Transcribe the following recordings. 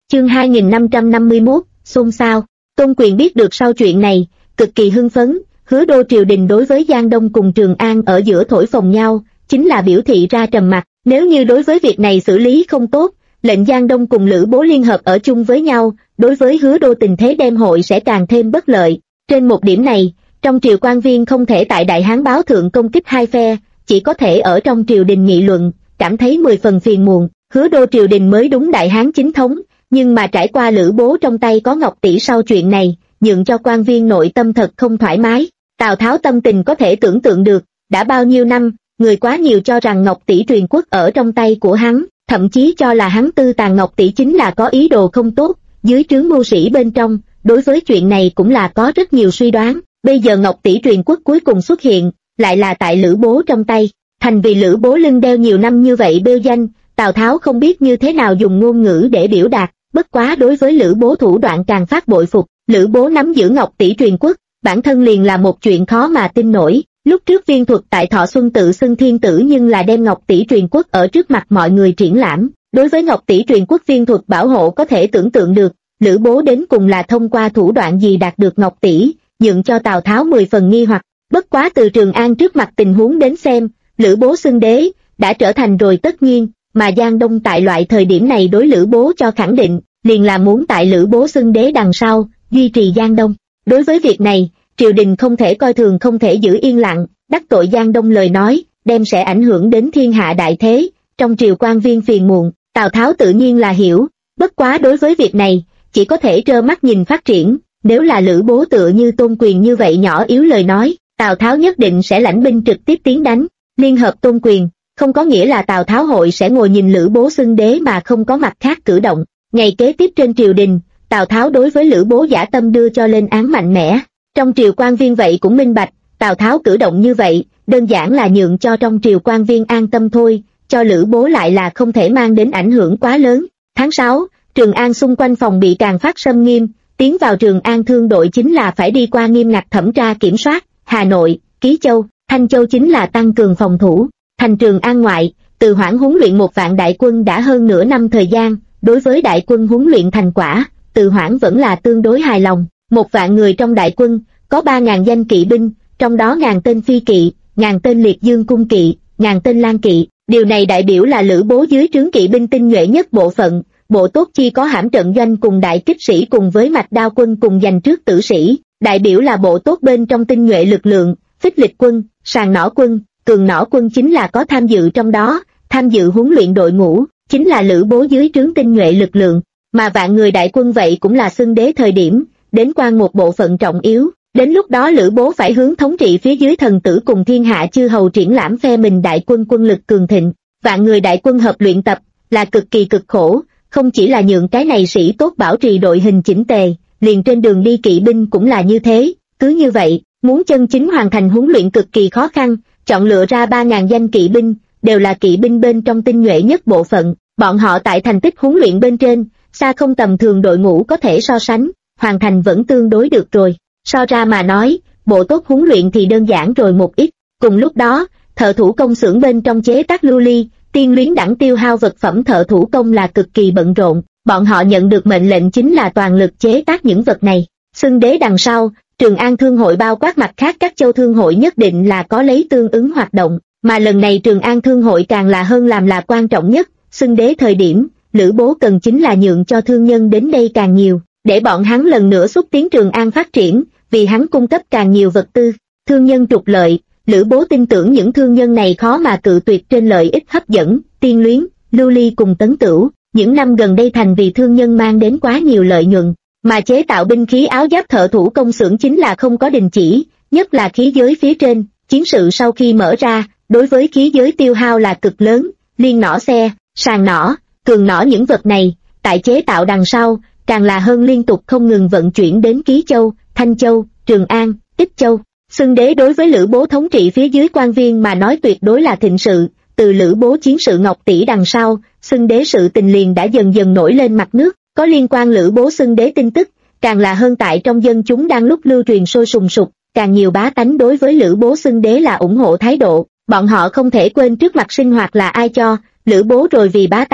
Chương 2551, xôn xao. Tôn Quyền biết được sau chuyện này, cực kỳ hưng phấn, Hứa đô triều đình đối với Giang Đông cùng Trường An ở giữa thổi phồng nhau, chính là biểu thị ra trầm mặc, nếu như đối với việc này xử lý không tốt, lệnh Giang Đông cùng Lữ Bố liên hợp ở chung với nhau, đối với Hứa đô tình thế đem hội sẽ càng thêm bất lợi. Trên một điểm này, trong triều quan viên không thể tại Đại Hán báo thượng công kích hai phe, chỉ có thể ở trong triều đình nghị luận, cảm thấy 10 phần phiền muộn. Hứa đô triều đình mới đúng Đại Hán chính thống, nhưng mà trải qua Lữ Bố trong tay có Ngọc Tỷ sau chuyện này, nhượng cho quan viên nội tâm thật không thoải mái. Tào Tháo tâm tình có thể tưởng tượng được, đã bao nhiêu năm, người quá nhiều cho rằng Ngọc Tỷ truyền quốc ở trong tay của hắn, thậm chí cho là hắn tư tàng Ngọc Tỷ chính là có ý đồ không tốt, dưới trướng mưu sĩ bên trong, đối với chuyện này cũng là có rất nhiều suy đoán. Bây giờ Ngọc Tỷ truyền quốc cuối cùng xuất hiện, lại là tại Lữ Bố trong tay, thành vì Lữ Bố lưng đeo nhiều năm như vậy bêu danh, Tào Tháo không biết như thế nào dùng ngôn ngữ để biểu đạt, bất quá đối với Lữ Bố thủ đoạn càng phát bội phục. Lữ Bố nắm giữ Ngọc Tỷ truyền quốc, bản thân liền là một chuyện khó mà tin nổi. Lúc trước Viên Thuật tại Thọ Xuân tự xưng thiên tử nhưng là đem Ngọc Tỷ truyền quốc ở trước mặt mọi người triển lãm, đối với Ngọc Tỷ truyền quốc Viên Thuật bảo hộ có thể tưởng tượng được, Lữ Bố đến cùng là thông qua thủ đoạn gì đạt được Ngọc Tỷ, nhượng cho Tào Tháo 10 phần nghi hoặc. Bất quá từ Trường An trước mặt tình huống đến xem, Lữ Bố xưng đế đã trở thành rồi tất nhiên, mà Giang Đông tại loại thời điểm này đối Lữ Bố cho khẳng định, liền là muốn tại Lữ Bố xưng đế đằng sau, duy trì Giang Đông. Đối với việc này, triều đình không thể coi thường, không thể giữ yên lặng, đắc tội Giang Đông lời nói, đem sẽ ảnh hưởng đến thiên hạ đại thế, trong triều quan viên phiền muộn, Tào Tháo tự nhiên là hiểu, bất quá đối với việc này, chỉ có thể trơ mắt nhìn phát triển, nếu là Lữ Bố tựa như Tôn Quyền như vậy nhỏ yếu lời nói, Tào Tháo nhất định sẽ lãnh binh trực tiếp tiến đánh, liên hợp Tôn Quyền, không có nghĩa là Tào Tháo hội sẽ ngồi nhìn Lữ Bố xưng đế mà không có mặt khác cử động. Ngày kế tiếp trên triều đình, Tào Tháo đối với Lữ Bố dã tâm đưa cho lên án mạnh mẽ. Trong triều quan viên vậy cũng minh bạch, Tào Tháo cử động như vậy, đơn giản là nhượng cho trong triều quan viên an tâm thôi, cho Lữ Bố lại là không thể mang đến ảnh hưởng quá lớn. Tháng 6, Trường An xung quanh phòng bị càng phát xâm nghiêm, tiến vào Trường An thương đội chính là phải đi qua nghiêm ngặt thẩm tra kiểm soát, Hà Nội, Ký Châu, Thanh Châu chính là tăng cường phòng thủ. Thành Trường An ngoại, Từ Hoảng huấn luyện 1 vạn đại quân đã hơn nửa năm thời gian, đối với đại quân huấn luyện thành quả, Từ Hoảng vẫn là tương đối hài lòng. 1 vạn người trong đại quân, có 3.000 danh kỵ binh, trong đó 1.000 tên phi kỵ, 1.000 tên liệt dương cung kỵ, 1.000 tên lang kỵ. Điều này đại biểu là Lữ Bố dưới trướng kỵ binh tinh nhuệ nhất bộ phận, bộ tốt chi có hãm trận doanh cùng đại kích sĩ cùng với mạch đao quân cùng giành trước tử sĩ, đại biểu là bộ tốt bên trong tinh nhuệ lực lượng, phích lịch quân, sàng nỏ quân, cường nỏ quân chính là có tham dự trong đó, tham dự huấn luyện đội ngũ, chính là Lữ Bố dưới trướng tinh nhuệ lực lượng, mà vạn người đại quân vậy cũng là xưng đế thời điểm, đến quan một bộ phận trọng yếu, đến lúc đó Lữ Bố phải hướng thống trị phía dưới thần tử cùng thiên hạ chư hầu triển lãm phe mình đại quân quân lực cường thịnh. Vạn người đại quân hợp luyện tập, là cực kỳ cực khổ, không chỉ là nhượng cái này sĩ tốt bảo trì đội hình chỉnh tề, liền trên đường đi kỵ binh cũng là như thế, cứ như vậy, muốn chân chính hoàn thành huấn luyện cực kỳ khó khăn, chọn lựa ra 3.000 danh kỵ binh, đều là kỵ binh bên trong tinh nhuệ nhất bộ phận, bọn họ tại thành tích huấn luyện bên trên, xa không tầm thường đội ngũ có thể so sánh, hoàn thành vẫn tương đối được rồi, so ra mà nói, bộ tốt huấn luyện thì đơn giản rồi một ít. Cùng lúc đó, thợ thủ công xưởng bên trong chế tác lưu ly, tiên luyến đẳng tiêu hao vật phẩm thợ thủ công là cực kỳ bận rộn, bọn họ nhận được mệnh lệnh chính là toàn lực chế tác những vật này. Xưng đế đằng sau, Trường An thương hội bao quát mặt khác các châu thương hội nhất định là có lấy tương ứng hoạt động, mà lần này Trường An thương hội càng là hơn làm là quan trọng nhất. Xưng đế thời điểm, Lữ Bố cần chính là nhượng cho thương nhân đến đây càng nhiều, để bọn hắn lần nữa xúc tiến Trường An phát triển, vì hắn cung cấp càng nhiều vật tư, thương nhân trục lợi. Lữ Bố tin tưởng những thương nhân này khó mà cự tuyệt trên lợi ích hấp dẫn, tiên luyến, lưu ly cùng tấn tửu, những năm gần đây thành vì thương nhân mang đến quá nhiều lợi nhuận, mà chế tạo binh khí áo giáp thợ thủ công xưởng chính là không có đình chỉ, nhất là khí giới phía trên, chiến sự sau khi mở ra, đối với khí giới tiêu hao là cực lớn, liên nỏ xe, sàng nỏ, cường nỏ những vật này, tại chế tạo đằng sau, càng là hơn liên tục không ngừng vận chuyển đến Ký Châu, Thanh Châu, Trường An, Ích Châu. Xưng đế đối với Lữ Bố thống trị phía dưới quan viên mà nói tuyệt đối là thịnh sự, từ Lữ Bố chiến sự Ngọc Tỷ đằng sau, xưng đế sự tình liền đã dần dần nổi lên mặt nước, có liên quan Lữ Bố xưng đế tin tức, càng là hơn tại trong dân chúng đang lúc lưu truyền sôi sùng sục, càng nhiều bá tánh đối với Lữ Bố xưng đế là ủng hộ thái độ, bọn họ không thể quên trước mặt sinh hoạt là ai cho, Lữ Bố rồi vì bá tánh,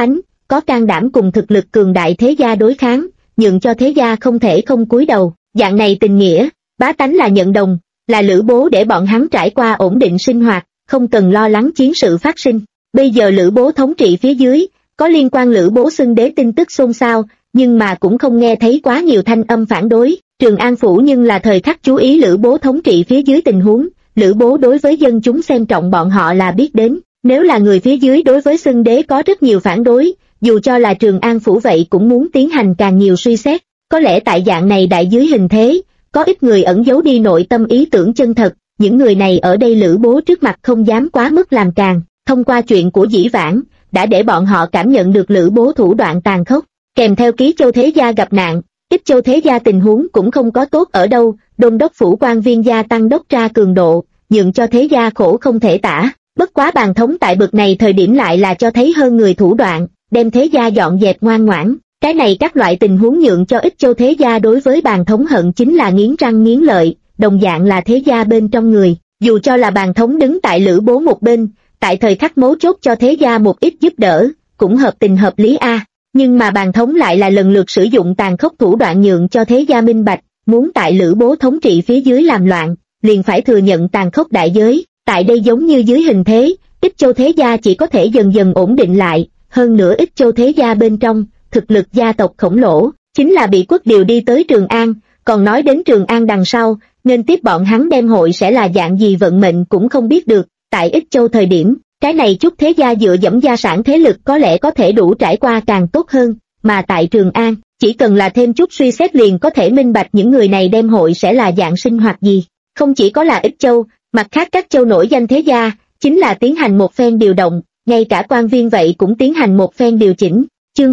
có can đảm cùng thực lực cường đại thế gia đối kháng, nhượng cho thế gia không thể không cúi đầu. Dạng này tình nghĩa, bá tánh là nhận đồng, là Lữ Bố để bọn hắn trải qua ổn định sinh hoạt, không cần lo lắng chiến sự phát sinh. Bây giờ Lữ Bố thống trị phía dưới, có liên quan Lữ Bố xưng đế tin tức xôn xao, nhưng mà cũng không nghe thấy quá nhiều thanh âm phản đối. Trường An Phủ nhưng là thời khắc chú ý Lữ Bố thống trị phía dưới tình huống, Lữ Bố đối với dân chúng xem trọng bọn họ là biết đến, nếu là người phía dưới đối với xưng đế có rất nhiều phản đối, dù cho là Trường An Phủ vậy cũng muốn tiến hành càng nhiều suy xét. Có lẽ tại dạng này đại dưới hình thế, có ít người ẩn giấu đi nội tâm ý tưởng chân thật, những người này ở đây Lữ Bố trước mặt không dám quá mức làm càng, thông qua chuyện của dĩ vãng, đã để bọn họ cảm nhận được Lữ Bố thủ đoạn tàn khốc, kèm theo Ký Châu thế gia gặp nạn, Ích Châu thế gia tình huống cũng không có tốt ở đâu, đôn đốc phủ quan viên gia tăng đốc tra cường độ, nhượng cho thế gia khổ không thể tả. Bất quá Bàn Thống tại bực này thời điểm lại là cho thấy hơn người thủ đoạn, đem thế gia dọn dẹp ngoan ngoãn. Cái này các loại tình huống nhượng cho Ích Châu thế gia đối với Bàn Thống hận chính là nghiến răng nghiến lợi, đồng dạng là thế gia bên trong người, dù cho là Bàn Thống đứng tại Lữ Bố một bên, tại thời khắc mấu chốt cho thế gia một ít giúp đỡ, cũng hợp tình hợp lý a. Nhưng mà Bàn Thống lại là lần lượt sử dụng tàn khốc thủ đoạn nhượng cho thế gia minh bạch, muốn tại Lữ Bố thống trị phía dưới làm loạn, liền phải thừa nhận tàn khốc đại giới. Tại đây giống như dưới hình thế, Ích Châu thế gia chỉ có thể dần dần ổn định lại, hơn nữa Ích Châu thế gia bên trong, thực lực gia tộc khổng lồ, chính là bị quốc điều đi tới Trường An, còn nói đến Trường An đằng sau, nên tiếp bọn hắn đem hội sẽ là dạng gì vận mệnh cũng không biết được. Tại Ích Châu thời điểm, cái này chút thế gia dựa dẫm gia sản thế lực có lẽ có thể đủ trải qua càng tốt hơn, mà tại Trường An, chỉ cần là thêm chút suy xét liền có thể minh bạch những người này đem hội sẽ là dạng sinh hoạt gì. Không chỉ có là Ích Châu, mặt khác các châu nổi danh thế gia, chính là tiến hành một phen điều động, ngay cả quan viên vậy cũng tiến hành một phen điều chỉnh. Chương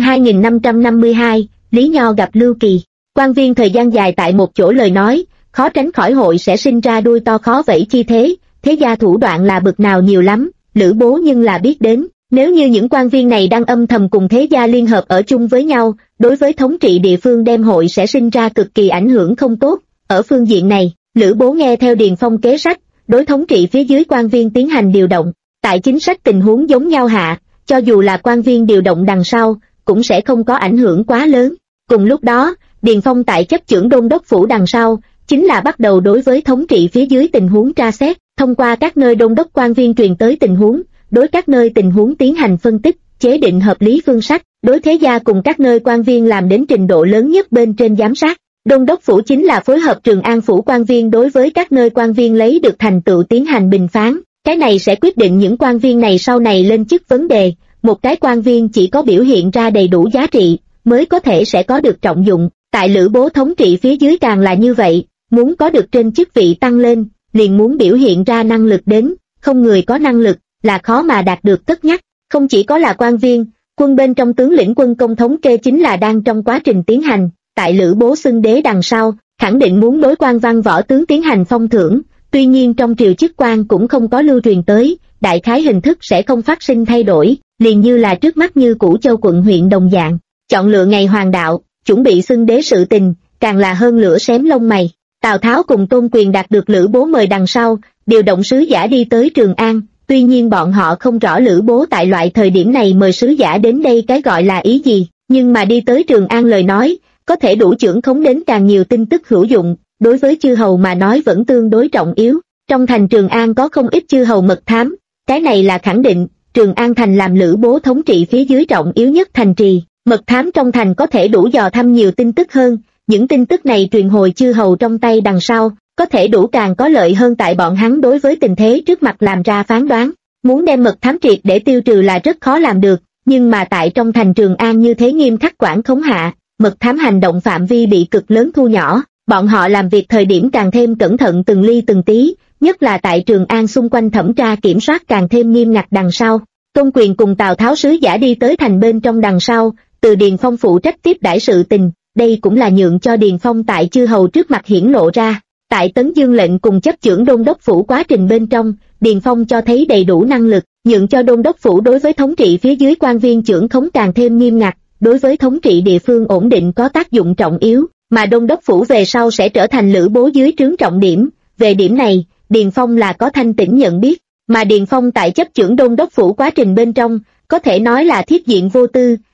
2552, Lý Nho gặp Lưu Kỳ. Quan viên thời gian dài tại một chỗ lời nói, khó tránh khỏi hội sẽ sinh ra đuôi to khó vẫy chi thế gia thủ đoạn là bực nào nhiều lắm, Lữ Bố nhưng là biết đến, nếu như những quan viên này đang âm thầm cùng thế gia liên hợp ở chung với nhau, đối với thống trị địa phương đem hội sẽ sinh ra cực kỳ ảnh hưởng không tốt. Ở phương diện này, Lữ Bố nghe theo Điền Phong kế sách, đối thống trị phía dưới quan viên tiến hành điều động, tại chính sách tình huống giống nhau hạ, cho dù là quan viên điều động đằng sau, cũng sẽ không có ảnh hưởng quá lớn. Cùng lúc đó, Điền Phong tại chấp chưởng đôn đốc phủ đằng sau, chính là bắt đầu đối với thống trị phía dưới tình huống tra xét, thông qua các nơi đôn đốc quan viên truyền tới tình huống, đối các nơi tình huống tiến hành phân tích, chế định hợp lý phương sách, đối thế gia cùng các nơi quan viên làm đến trình độ lớn nhất bên trên giám sát. Đôn đốc phủ chính là phối hợp Trường An phủ quan viên đối với các nơi quan viên lấy được thành tựu tiến hành bình phán, cái này sẽ quyết định những quan viên này sau này lên chức vấn đề. Một cái quan viên chỉ có biểu hiện ra đầy đủ giá trị, mới có thể sẽ có được trọng dụng. Tại Lữ Bố thống trị phía dưới càng là như vậy, muốn có được trên chức vị tăng lên, liền muốn biểu hiện ra năng lực đến, không người có năng lực, là khó mà đạt được tất nhắc. Không chỉ có là quan viên, quân bên trong tướng lĩnh quân công thống kê chính là đang trong quá trình tiến hành. Tại Lữ Bố xưng đế đằng sau, khẳng định muốn đối quan văn võ tướng tiến hành phong thưởng, tuy nhiên trong triều chức quan cũng không có lưu truyền tới, đại khái hình thức sẽ không phát sinh thay đổi, liền như là trước mắt như Củ Châu quận huyện đồng dạng. Chọn lựa ngày hoàng đạo, chuẩn bị xưng đế sự tình, càng là hơn lửa xém lông mày. Tào Tháo cùng Tôn Quyền đạt được Lữ Bố mời đằng sau, điều động sứ giả đi tới Trường An, tuy nhiên bọn họ không rõ Lữ Bố tại loại thời điểm này mời sứ giả đến đây cái gọi là ý gì, nhưng mà đi tới Trường An lời nói, có thể đủ trưởng khống đến càng nhiều tin tức hữu dụng, đối với chư hầu mà nói vẫn tương đối trọng yếu. Trong thành Trường An có không ít chư hầu mật thám, cái này là khẳng định, Trường An thành làm Lữ Bố thống trị phía dưới trọng yếu nhất thành trì, mật thám trong thành có thể đủ dò thăm nhiều tin tức hơn, những tin tức này truyền hồi chư hầu trong tay đằng sau, có thể đủ càng có lợi hơn tại bọn hắn đối với tình thế trước mặt làm ra phán đoán. Muốn đem mật thám triệt để tiêu trừ là rất khó làm được, nhưng mà tại trong thành Trường An như thế nghiêm khắc quản khống hạ, mật thám hành động phạm vi bị cực lớn thu nhỏ, bọn họ làm việc thời điểm càng thêm cẩn thận từng ly từng tí, nhất là tại Trường An xung quanh thẩm tra kiểm soát càng thêm nghiêm ngặt đằng sau. Tôn Quyền cùng Tào Tháo sứ giả đi tới thành bên trong đằng sau, từ Điền Phong phụ trách tiếp đãi sự tình, đây cũng là nhượng cho Điền Phong tại chư hầu trước mặt hiển lộ ra. Tại Tấn Dương lệnh cùng chấp chưởng đôn đốc phủ quá trình bên trong, Điền Phong cho thấy đầy đủ năng lực, nhượng cho đôn đốc phủ đối với thống trị phía dưới quan viên trưởng khống càng thêm nghiêm ngặt, đối với thống trị địa phương ổn định có tác dụng trọng yếu, mà đôn đốc phủ về sau sẽ trở thành Lữ Bố dưới trướng trọng điểm. Về điểm này, Điền Phong là có thanh tĩnh nhận biết, mà Điền Phong tại chấp chưởng đôn đốc phủ quá trình bên trong, có thể nói là thiết diện vô tư,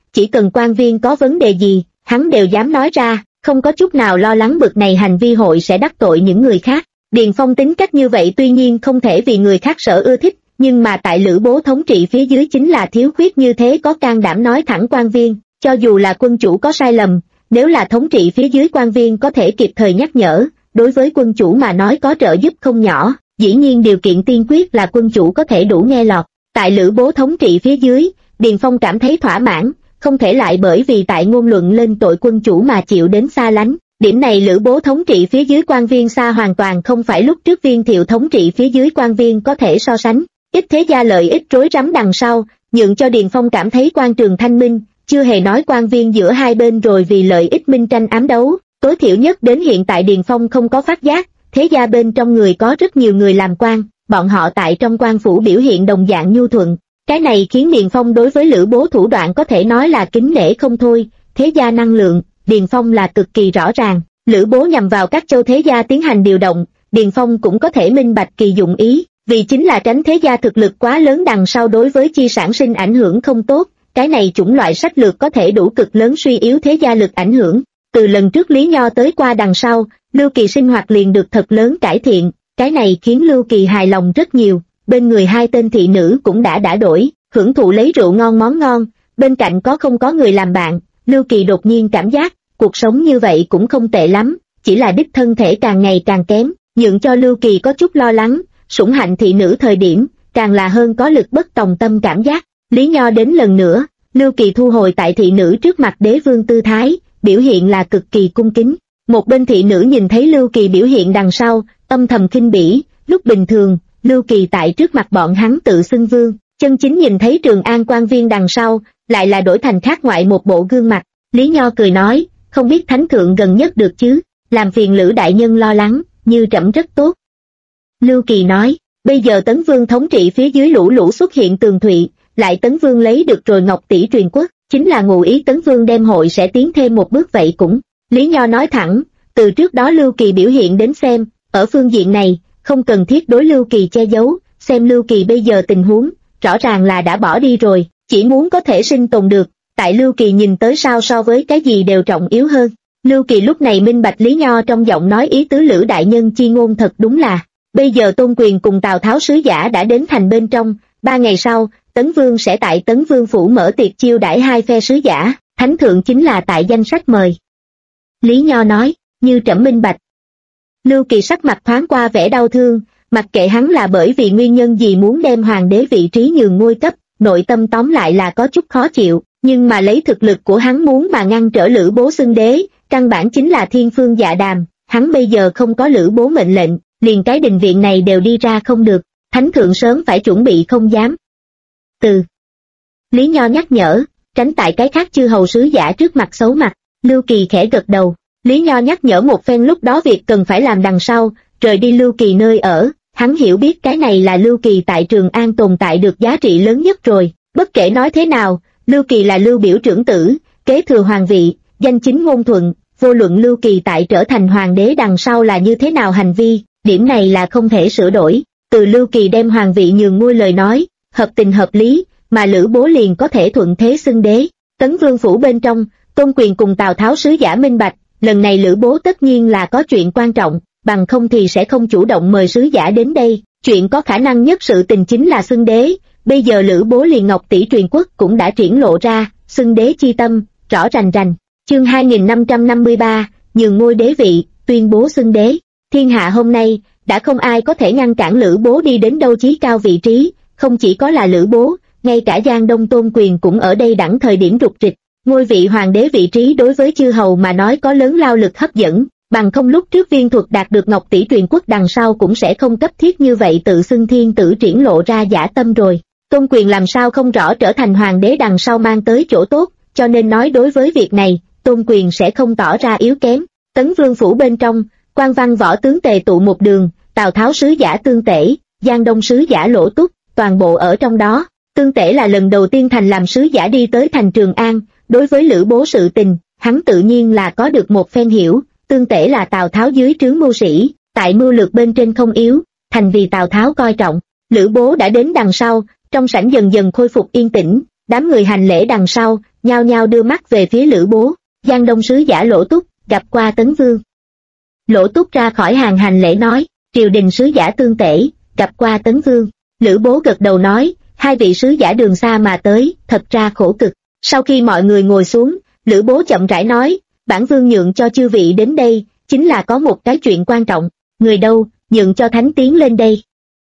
chỉ cần quan viên có vấn đề gì, hắn đều dám nói ra, không có chút nào lo lắng bực này hành vi hội sẽ đắc tội những người khác. Điền Phong tính cách như vậy tuy nhiên không thể vì người khác sở ưa thích, nhưng mà tại Lữ Bố thống trị phía dưới chính là thiếu khuyết như thế có can đảm nói thẳng quan viên, cho dù là quân chủ có sai lầm, nếu là thống trị phía dưới quan viên có thể kịp thời nhắc nhở, đối với quân chủ mà nói có trợ giúp không nhỏ, dĩ nhiên điều kiện tiên quyết là quân chủ có thể đủ nghe lọt. Tại Lữ Bố thống trị phía dưới, Điền Phong cảm thấy thỏa mãn, không thể lại bởi vì tại ngôn luận lên tội quân chủ mà chịu đến xa lánh. Điểm này Lữ Bố thống trị phía dưới quan viên xa hoàn toàn không phải lúc trước Viên Thiệu thống trị phía dưới quan viên có thể so sánh. Ít thế gia lợi ích rối rắm đằng sau, nhượng cho Điền Phong cảm thấy quan trường thanh minh, chưa hề nói quan viên giữa hai bên rồi vì lợi ích minh tranh ám đấu. Tối thiểu nhất đến hiện tại Điền Phong không có phát giác, thế gia bên trong người có rất nhiều người làm quan, bọn họ tại trong quan phủ biểu hiện đồng dạng nhu thuận. Cái này khiến Điền Phong đối với Lữ Bố thủ đoạn có thể nói là kính nể không thôi, thế gia năng lượng, Điền Phong là cực kỳ rõ ràng. Lữ Bố nhằm vào các châu thế gia tiến hành điều động, Điền Phong cũng có thể minh bạch kỳ dụng ý, vì chính là tránh thế gia thực lực quá lớn đằng sau đối với chi sản sinh ảnh hưởng không tốt, cái này chủng loại sách lược có thể đủ cực lớn suy yếu thế gia lực ảnh hưởng. Từ lần trước Lý Nho tới qua đằng sau, Lưu Kỳ sinh hoạt liền được thật lớn cải thiện, cái này khiến Lưu Kỳ hài lòng rất nhiều, bên người hai tên thị nữ cũng đã đổi, hưởng thụ lấy rượu ngon món ngon, bên cạnh không có người làm bạn, Lưu Kỳ đột nhiên cảm giác, cuộc sống như vậy cũng không tệ lắm, chỉ là đích thân thể càng ngày càng kém, nhượng cho Lưu Kỳ có chút lo lắng, sủng hạnh thị nữ thời điểm, càng là hơn có lực bất tòng tâm cảm giác. Lý Nho đến lần nữa, Lưu Kỳ thu hồi tại thị nữ trước mặt đế vương tư thái, biểu hiện là cực kỳ cung kính. Một bên thị nữ nhìn thấy Lưu Kỳ biểu hiện đằng sau, âm thầm khinh bỉ, lúc bình thường, Lưu Kỳ tại trước mặt bọn hắn tự xưng vương, chân chính nhìn thấy Trường An quan viên đằng sau, lại là đổi thành khác ngoại một bộ gương mặt. Lý Nho cười nói, không biết thánh thượng gần nhất được chứ, làm phiền Lữ đại nhân lo lắng, như trẫm rất tốt. Lưu Kỳ nói, bây giờ Tấn Vương thống trị phía dưới lũ xuất hiện tường thụy, lại Tấn Vương lấy được rồi Ngọc tỷ truyền quốc, chính là ngụ ý Tấn Vương đem hội sẽ tiến thêm một bước vậy cũng. Lý Nho nói thẳng, từ trước đó Lưu Kỳ biểu hiện đến xem, ở phương diện này, không cần thiết đối Lưu Kỳ che giấu, xem Lưu Kỳ bây giờ tình huống, rõ ràng là đã bỏ đi rồi, chỉ muốn có thể sinh tồn được, tại Lưu Kỳ nhìn tới sao so với cái gì đều trọng yếu hơn. Lưu Kỳ lúc này minh bạch Lý Nho trong giọng nói ý tứ Lữ đại nhân chi ngôn thật đúng là, bây giờ Tôn Quyền cùng Tào Tháo sứ giả đã đến thành bên trong, 3 ngày sau, Tấn Vương sẽ tại Tấn Vương phủ mở tiệc chiêu đãi hai phe sứ giả, thánh thượng chính là tại danh sách mời. Lý Nho nói, như trẫm minh bạch. Lưu Kỳ sắc mặt thoáng qua vẻ đau thương, mặc kệ hắn là bởi vì nguyên nhân gì muốn đem hoàng đế vị trí nhường ngôi cấp, nội tâm tóm lại là có chút khó chịu, nhưng mà lấy thực lực của hắn muốn mà ngăn trở Lữ Bố xưng đế, căn bản chính là thiên phương dạ đàm, hắn bây giờ không có Lữ Bố mệnh lệnh, liền cái đình viện này đều đi ra không được, thánh thượng sớm phải chuẩn bị không dám. Lý Nho nhắc nhở, tránh tại cái khác chư hầu sứ giả trước mặt xấu mặt. Lưu Kỳ khẽ gật đầu, Lý Nho nhắc nhở một phen lúc đó việc cần phải làm đằng sau, rời đi Lưu Kỳ nơi ở, hắn hiểu biết cái này là Lưu Kỳ tại Trường An tồn tại được giá trị lớn nhất rồi, bất kể nói thế nào, Lưu Kỳ là Lưu biểu trưởng tử, kế thừa hoàng vị, danh chính ngôn thuận, vô luận Lưu Kỳ tại trở thành hoàng đế đằng sau là như thế nào hành vi, điểm này là không thể sửa đổi, từ Lưu Kỳ đem hoàng vị nhường ngôi lời nói, hợp tình hợp lý, mà Lữ Bố liền có thể thuận thế xưng đế. Tấn Vương phủ bên trong, Tôn Quyền cùng Tào Tháo sứ giả minh bạch, lần này Lữ Bố tất nhiên là có chuyện quan trọng, bằng không thì sẽ không chủ động mời sứ giả đến đây, chuyện có khả năng nhất sự tình chính là xưng đế, bây giờ Lữ Bố liền Ngọc tỷ truyền quốc cũng đã triển lộ ra, xưng đế chi tâm, rõ rành rành. Chương 2553, nhường ngôi đế vị, tuyên bố xưng đế, thiên hạ hôm nay, đã không ai có thể ngăn cản Lữ Bố đi đến đâu chí cao vị trí, không chỉ có là Lữ Bố, ngay cả Giang Đông Tôn Quyền cũng ở đây đẳng thời điểm rục rịch. Ngôi vị hoàng đế vị trí đối với chư hầu mà nói có lớn lao lực hấp dẫn, bằng không lúc trước Viên Thuật đạt được Ngọc tỷ truyền quốc đằng sau cũng sẽ không cấp thiết như vậy tự xưng thiên tử triển lộ ra dã tâm rồi. Tôn Quyền làm sao không rõ trở thành hoàng đế đằng sau mang tới chỗ tốt, cho nên nói đối với việc này, Tôn Quyền sẽ không tỏ ra yếu kém. Tấn Vương phủ bên trong, quan văn võ tướng tề tụ một đường, Tào Tháo sứ giả Tương Tể, Giang Đông sứ giả Lỗ Túc, toàn bộ ở trong đó. Tương Tể là lần đầu tiên thành làm sứ giả đi tới thành Trường An, đối với Lữ Bố sự tình, hắn tự nhiên là có được một phen hiểu. Tương Tể là Tào Tháo dưới trướng mưu sĩ, tại mưu lược bên trên không yếu, thành vì Tào Tháo coi trọng. Lữ Bố đã đến đằng sau, trong sảnh dần dần khôi phục yên tĩnh, Đám người hành lễ đằng sau, nhao nhao đưa mắt về phía Lữ Bố. Giang Đông sứ giả Lỗ Túc, gặp qua Tấn Vương. Lỗ Túc ra khỏi hàng hành lễ nói, triều đình sứ giả Tương Tể, gặp qua Tấn Vương. Lữ Bố gật đầu nói, hai vị sứ giả đường xa mà tới, thật ra khổ cực. Sau khi mọi người ngồi xuống, Lữ Bố chậm rãi nói, bản vương nhượng cho chư vị đến đây, chính là có một cái chuyện quan trọng. Người đâu, nhượng cho thánh tiến lên đây.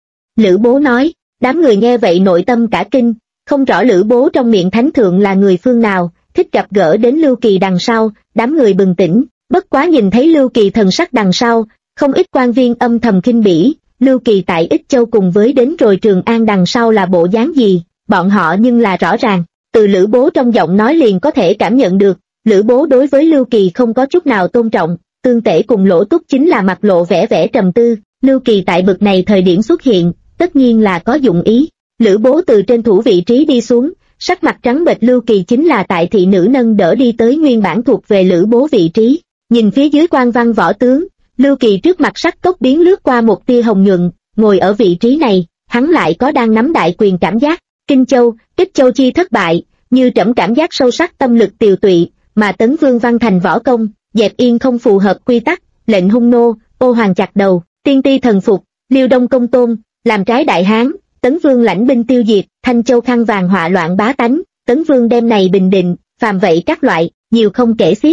Lữ Bố nói, đám người nghe vậy nội tâm cả kinh, không rõ Lữ Bố trong miệng thánh thượng là người phương nào, thích gặp gỡ đến Lưu Kỳ đằng sau, đám người bừng tỉnh, bất quá nhìn thấy Lưu Kỳ thần sắc đằng sau, không ít quan viên âm thầm khinh bỉ, Lưu Kỳ tại Ích Châu cùng với đến rồi Trường An đằng sau là bộ dáng gì, bọn họ nhưng là rõ ràng, từ Lữ Bố trong giọng nói liền có thể cảm nhận được, Lữ Bố đối với Lưu Kỳ không có chút nào tôn trọng. Tương Tể cùng Lỗ Túc chính là mặt lộ vẻ trầm tư, Lưu Kỳ tại bực này thời điểm xuất hiện, tất nhiên là có dụng ý. Lữ Bố từ trên thủ vị trí đi xuống, sắc mặt trắng bệch. Lưu Kỳ chính là tại thị nữ nâng đỡ đi tới nguyên bản thuộc về Lữ Bố vị trí. Nhìn phía dưới quan văn võ tướng, Lưu Kỳ trước mặt sắc cốc biến lướt qua một tia hồng nhuận, ngồi ở vị trí này, hắn lại có đang nắm đại quyền cảm giác. Kinh Châu, Ích Châu chi thất bại, như trẫm cảm giác sâu sắc tâm lực tiều tụy, mà Tấn Vương văn thành võ công, dẹp yên không phù hợp quy tắc, lệnh hung nô, ô hoàng chặt đầu, tiên ti thần phục, Liêu Đông công tôn, làm trái đại hán, Tấn Vương lãnh binh tiêu diệt, Thanh Châu khăn vàng họa loạn bá tánh, Tấn Vương đem này bình định, phàm vậy các loại, nhiều không kể xiết.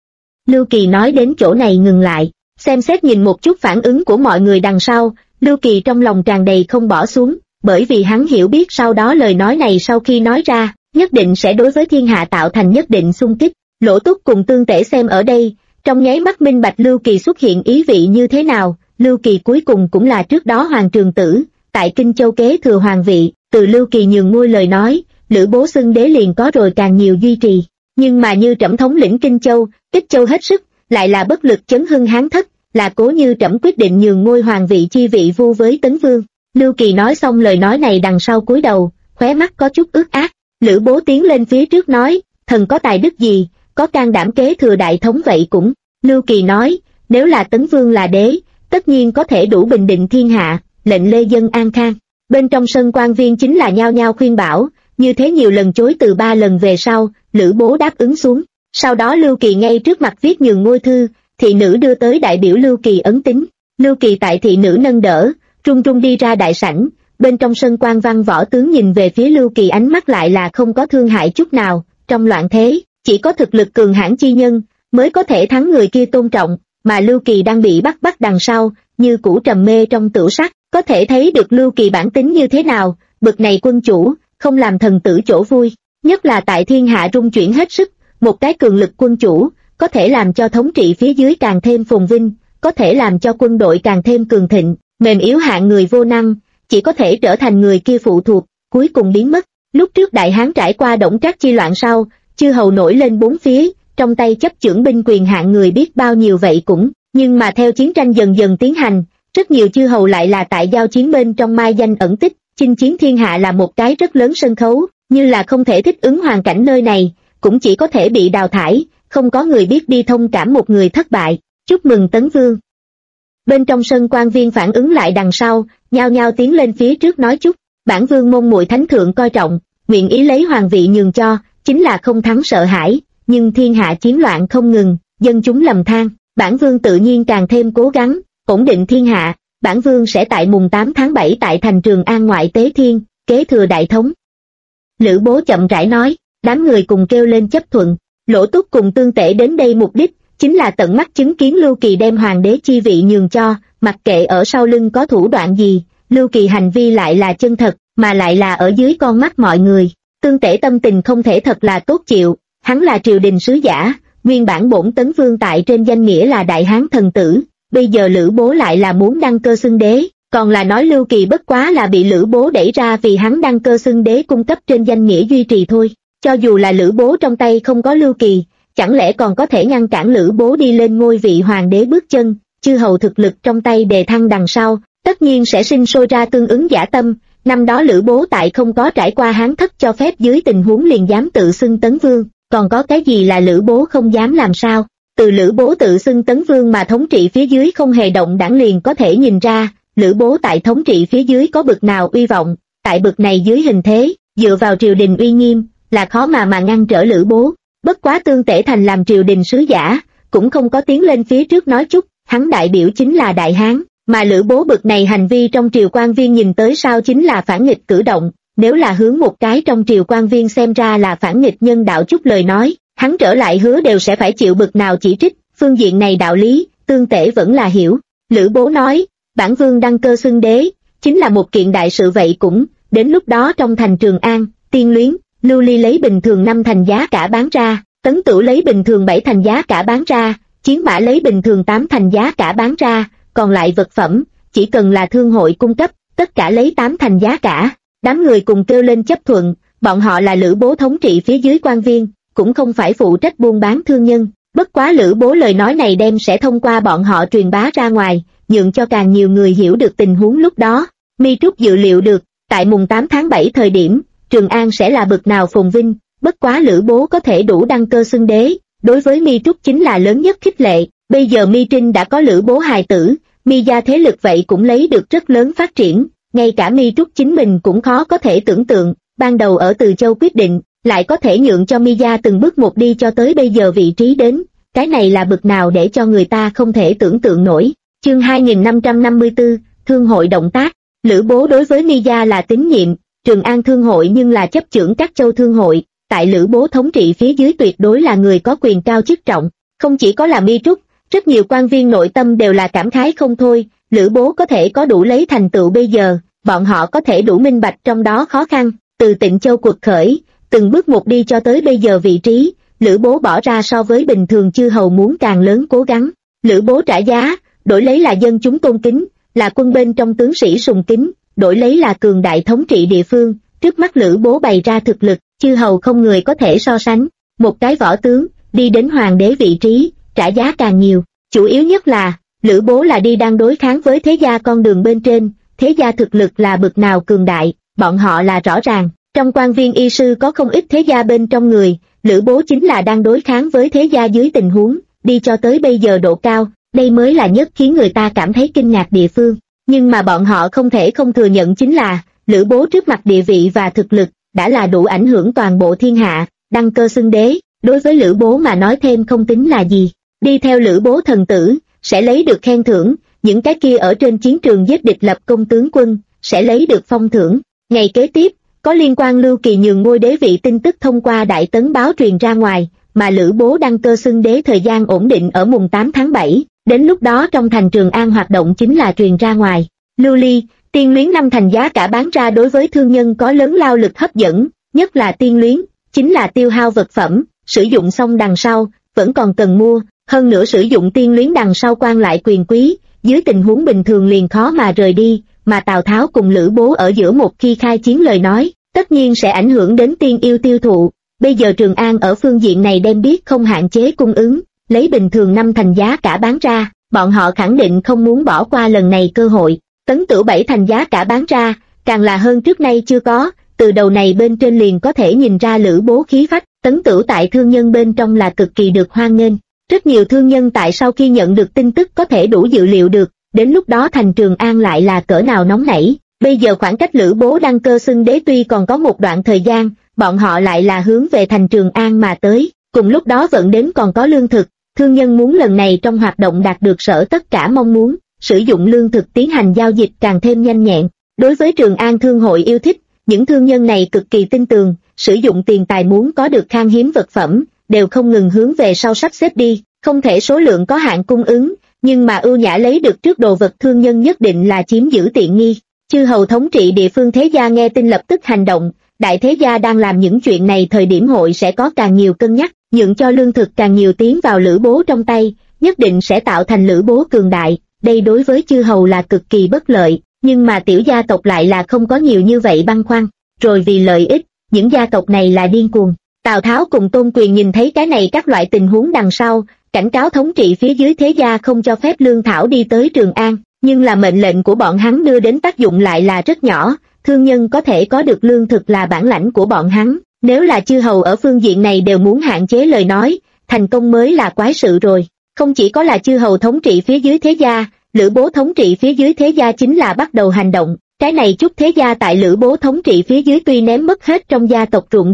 Lưu Kỳ nói đến chỗ này ngừng lại, xem xét nhìn một chút phản ứng của mọi người đằng sau, Lưu Kỳ trong lòng tràn đầy không bỏ xuống, bởi vì hắn hiểu biết sau đó lời nói này sau khi nói ra, nhất định sẽ đối với thiên hạ tạo thành nhất định xung kích. Lỗ Túc cùng Tương Tể xem ở đây, trong nháy mắt minh bạch Lưu Kỳ xuất hiện ý vị như thế nào. Lưu Kỳ cuối cùng cũng là trước đó hoàng trường tử, tại Kinh Châu kế thừa hoàng vị, từ Lưu Kỳ nhường ngôi lời nói, Lữ Bố xưng đế liền có rồi càng nhiều duy trì. Nhưng mà như trẫm thống lĩnh Kinh Châu, Ích Châu hết sức, lại là bất lực chấn hưng Hán thất, là cố như trẫm quyết định nhường ngôi hoàng vị chi vị vua với Tấn Vương. Lưu Kỳ nói xong lời nói này đằng sau cúi đầu, khóe mắt có chút ướt át. Lữ Bố tiến lên phía trước nói, thần có tài đức gì, có can đảm kế thừa đại thống vậy cũng. Lưu Kỳ nói, nếu là Tấn Vương là đế, tất nhiên có thể đủ bình định thiên hạ, lệnh lê dân an khang. Bên trong sân quan viên chính là nhao nhao khuyên bảo, như thế nhiều lần chối từ 3 lần về sau, Lữ Bố đáp ứng xuống. Sau đó Lưu Kỳ ngay trước mặt viết nhường ngôi thư, thị nữ đưa tới đại biểu Lưu Kỳ ấn tín. Lưu Kỳ tại thị nữ nâng đỡ, run run đi ra đại sảnh, bên trong sân quan văn võ tướng nhìn về phía Lưu Kỳ ánh mắt lại là không có thương hại chút nào. Trong loạn thế, chỉ có thực lực cường hãn chi nhân mới có thể thắng người kia tôn trọng, mà Lưu Kỳ đang bị bắt đằng sau, như cũ trầm mê trong tửu sắc, có thể thấy được Lưu Kỳ bản tính như thế nào. Bực này quân chủ, không làm thần tử chỗ vui, nhất là tại thiên hạ rung chuyển hết sức, một cái cường lực quân chủ, có thể làm cho thống trị phía dưới càng thêm phồn vinh, có thể làm cho quân đội càng thêm cường thịnh, mềm yếu hạng người vô năng, chỉ có thể trở thành người kia phụ thuộc, cuối cùng biến mất. Lúc trước Đại Hán trải qua Đổng Trác chi loạn sau, chư hầu nổi lên bốn phía, trong tay chấp chưởng binh quyền hạng người biết bao nhiêu vậy cũng, nhưng mà theo chiến tranh dần dần tiến hành, rất nhiều chư hầu lại là tại giao chiến bên trong mai danh ẩn tích. Chinh chiến thiên hạ là một cái rất lớn sân khấu, như là không thể thích ứng hoàn cảnh nơi này, cũng chỉ có thể bị đào thải, không có người biết đi thông cảm một người thất bại. Chúc mừng Tấn Vương. Bên trong sân quan viên phản ứng lại đằng sau, nhao nhao tiến lên phía trước nói chúc, bản vương môn muội thánh thượng coi trọng, nguyện ý lấy hoàng vị nhường cho, chính là không thắng sợ hãi, nhưng thiên hạ chiến loạn không ngừng, dân chúng lầm than, bản vương tự nhiên càng thêm cố gắng, ổn định thiên hạ. Bản vương sẽ tại mùng 8 tháng 7 tại thành Trường An ngoại tế thiên, kế thừa đại thống. Lữ Bố chậm rãi nói, đám người cùng kêu lên chấp thuận. Lỗ Túc cùng Tương Tể đến đây mục đích, chính là tận mắt chứng kiến Lưu Kỳ đem hoàng đế chi vị nhường cho, mặc kệ ở sau lưng có thủ đoạn gì, Lưu Kỳ hành vi lại là chân thật, mà lại là ở dưới con mắt mọi người. Tương Tể tâm tình không thể thật là tốt chịu, hắn là triều đình sứ giả, nguyên bản bổn Tấn Vương tại trên danh nghĩa là Đại Hán thần tử. Bây giờ Lữ Bố lại là muốn đăng cơ xưng đế, còn là nói Lưu Kỳ bất quá là bị Lữ Bố đẩy ra vì hắn đăng cơ xưng đế cung cấp trên danh nghĩa duy trì thôi. Cho dù là Lữ Bố trong tay không có Lưu Kỳ, chẳng lẽ còn có thể ngăn cản Lữ Bố đi lên ngôi vị hoàng đế bước chân. Chư hầu thực lực trong tay đề thăng đằng sau, tất nhiên sẽ sinh sôi ra tương ứng dã tâm. Năm đó Lữ Bố tại không có trải qua Hán thất cho phép dưới tình huống liền dám tự xưng Tấn Vương, còn có cái gì là Lữ Bố không dám làm sao? Từ Lữ Bố tự xưng Tấn Vương mà thống trị phía dưới không hề động đảng liền có thể nhìn ra, Lữ Bố tại thống trị phía dưới có bực nào uy vọng. Tại bực này dưới hình thế, dựa vào triều đình uy nghiêm, là khó mà ngăn trở Lữ Bố. Bất quá Tương Tể Thành làm triều đình sứ giả, cũng không có tiến lên phía trước nói chút, hắn đại biểu chính là Đại Hán, mà Lữ Bố bực này hành vi trong triều quan viên nhìn tới sao chính là phản nghịch cử động, nếu là hướng một cái trong triều quan viên xem ra là phản nghịch nhân đạo chút lời nói, hắn trở lại hứa đều sẽ phải chịu bực nào chỉ trích, phương diện này đạo lý, Tương Tể vẫn là hiểu. Lữ Bố nói, bản vương đăng cơ xưng đế, chính là một kiện đại sự vậy cũng, đến lúc đó trong thành Trường An, Tiên Luyến, Lưu Ly lấy bình thường 5 thành giá cả bán ra, Tấn Tửu lấy bình thường 7 thành giá cả bán ra, Chiến Mã lấy bình thường 8 thành giá cả bán ra, còn lại vật phẩm, chỉ cần là thương hội cung cấp, tất cả lấy 8 thành giá cả. Đám người cùng kêu lên chấp thuận, bọn họ là Lữ Bố thống trị phía dưới quan viên, cũng không phải phụ trách buôn bán thương nhân. Bất quá Lữ Bố lời nói này đem sẽ thông qua bọn họ truyền bá ra ngoài, nhượng cho càng nhiều người hiểu được tình huống lúc đó. Mi Trúc dự liệu được, tại mùng 8 tháng 7 thời điểm, Trường An sẽ là bực nào phồn vinh, bất quá Lữ Bố có thể đủ đăng cơ xưng đế, đối với Mi Trúc chính là lớn nhất khích lệ. Bây giờ Mi Trinh đã có Lữ Bố hài tử, Mi gia thế lực vậy cũng lấy được rất lớn phát triển, ngay cả Mi Trúc chính mình cũng khó có thể tưởng tượng, ban đầu ở Từ Châu quyết định, lại có thể nhượng cho Mi gia từng bước một đi cho tới bây giờ vị trí đến, cái này là bực nào để cho người ta không thể tưởng tượng nổi. Chương 2554, Thương hội động tác. Lữ Bố đối với Mi gia là tín nhiệm, Trường An Thương hội nhưng là chấp chưởng các châu thương hội, tại Lữ Bố thống trị phía dưới tuyệt đối là người có quyền cao chức trọng, không chỉ có là Mi Trúc, rất nhiều quan viên nội tâm đều là cảm khái không thôi, Lữ Bố có thể có đủ lấy thành tựu bây giờ, bọn họ có thể đủ minh bạch trong đó khó khăn, từ Tịnh Châu quật khởi, từng bước một đi cho tới bây giờ vị trí, Lữ Bố bỏ ra so với bình thường chư hầu muốn càng lớn cố gắng. Lữ Bố trả giá, đổi lấy là dân chúng tôn kính, là quân bên trong tướng sĩ sùng kính, đổi lấy là cường đại thống trị địa phương. Trước mắt Lữ Bố bày ra thực lực, chư hầu không người có thể so sánh. Một cái võ tướng, đi đến hoàng đế vị trí, trả giá càng nhiều. Chủ yếu nhất là, Lữ Bố là đi đang đối kháng với thế gia con đường bên trên, thế gia thực lực là bực nào cường đại, bọn họ là rõ ràng. Trong quan viên y sư có không ít thế gia bên trong người, Lữ Bố chính là đang đối kháng với thế gia dưới tình huống, đi cho tới bây giờ độ cao, đây mới là nhất khiến người ta cảm thấy kinh ngạc địa phương. Nhưng mà bọn họ không thể không thừa nhận chính là, Lữ Bố trước mặt địa vị và thực lực, đã là đủ ảnh hưởng toàn bộ thiên hạ, đăng cơ xưng đế, đối với Lữ Bố mà nói thêm không tính là gì. Đi theo Lữ Bố thần tử, sẽ lấy được khen thưởng, những cái kia ở trên chiến trường giết địch lập công tướng quân, sẽ lấy được phong thưởng. Ngày kế tiếp, có liên quan Lưu Kỳ nhường ngôi đế vị tin tức thông qua Đại Tấn báo truyền ra ngoài, mà Lữ Bố đăng cơ xưng đế thời gian ổn định ở mùng 8 tháng 7, đến lúc đó trong thành Trường An hoạt động chính là truyền ra ngoài. Lưu Ly, Tiên Luyến 5 thành giá cả bán ra đối với thương nhân có lớn lao lực hấp dẫn, nhất là Tiên Luyến, chính là tiêu hao vật phẩm, sử dụng xong đằng sau, vẫn còn cần mua, hơn nữa sử dụng Tiên Luyến đằng sau quan lại quyền quý, dưới tình huống bình thường liền khó mà rời đi, mà Tào Tháo cùng Lữ Bố ở giữa một khi khai chiến lời nói, tất nhiên sẽ ảnh hưởng đến tiên yêu tiêu thụ. Bây giờ Trường An ở phương diện này đem biết không hạn chế cung ứng, lấy bình thường 5 thành giá cả bán ra, bọn họ khẳng định không muốn bỏ qua lần này cơ hội. Tấn Tửu 7 thành giá cả bán ra, càng là hơn trước nay chưa có, từ đầu này bên trên liền có thể nhìn ra Lữ Bố khí phách. Tấn Tửu tại thương nhân bên trong là cực kỳ được hoan nghênh, rất nhiều thương nhân tại sau khi nhận được tin tức có thể đủ dự liệu được, đến lúc đó thành Trường An lại là cỡ nào nóng nảy. Bây giờ khoảng cách Lữ Bố đăng cơ xưng đế tuy còn có một đoạn thời gian, bọn họ lại là hướng về thành Trường An mà tới, cùng lúc đó vận đến còn có lương thực, thương nhân muốn lần này trong hoạt động đạt được sở tất cả mong muốn, sử dụng lương thực tiến hành giao dịch càng thêm nhanh nhẹn. Đối với Trường An Thương hội yêu thích, những thương nhân này cực kỳ tin tường, sử dụng tiền tài muốn có được khan hiếm vật phẩm, đều không ngừng hướng về sau sắp xếp đi, không thể số lượng có hạn cung ứng, nhưng mà ưu nhã lấy được trước đồ vật thương nhân nhất định là chiếm giữ tiện nghi. Chư hầu thống trị địa phương thế gia nghe tin lập tức hành động, đại thế gia đang làm những chuyện này thời điểm hội sẽ có càng nhiều cân nhắc, nhượng cho lương thực càng nhiều tiến vào Lữ Bố trong tay, nhất định sẽ tạo thành Lữ Bố cường đại, đây đối với chư hầu là cực kỳ bất lợi, nhưng mà tiểu gia tộc lại là không có nhiều như vậy băn khoăn, rồi vì lợi ích, những gia tộc này là điên cuồng. Tào Tháo cùng Tôn Quyền nhìn thấy cái này các loại tình huống đằng sau, cảnh cáo thống trị phía dưới thế gia không cho phép lương thảo đi tới Trường An, nhưng là mệnh lệnh của bọn hắn đưa đến tác dụng lại là rất nhỏ, thương nhân có thể có được lương thực là bản lãnh của bọn hắn, nếu là chư hầu ở phương diện này đều muốn hạn chế lời nói, thành công mới là quái sự rồi. Không chỉ có là chư hầu thống trị phía dưới thế gia, Lữ Bố thống trị phía dưới thế gia chính là bắt đầu hành động, cái này chút thế gia tại Lữ Bố thống trị phía dưới tuy ném mất hết trong gia tộc ruộng đồng,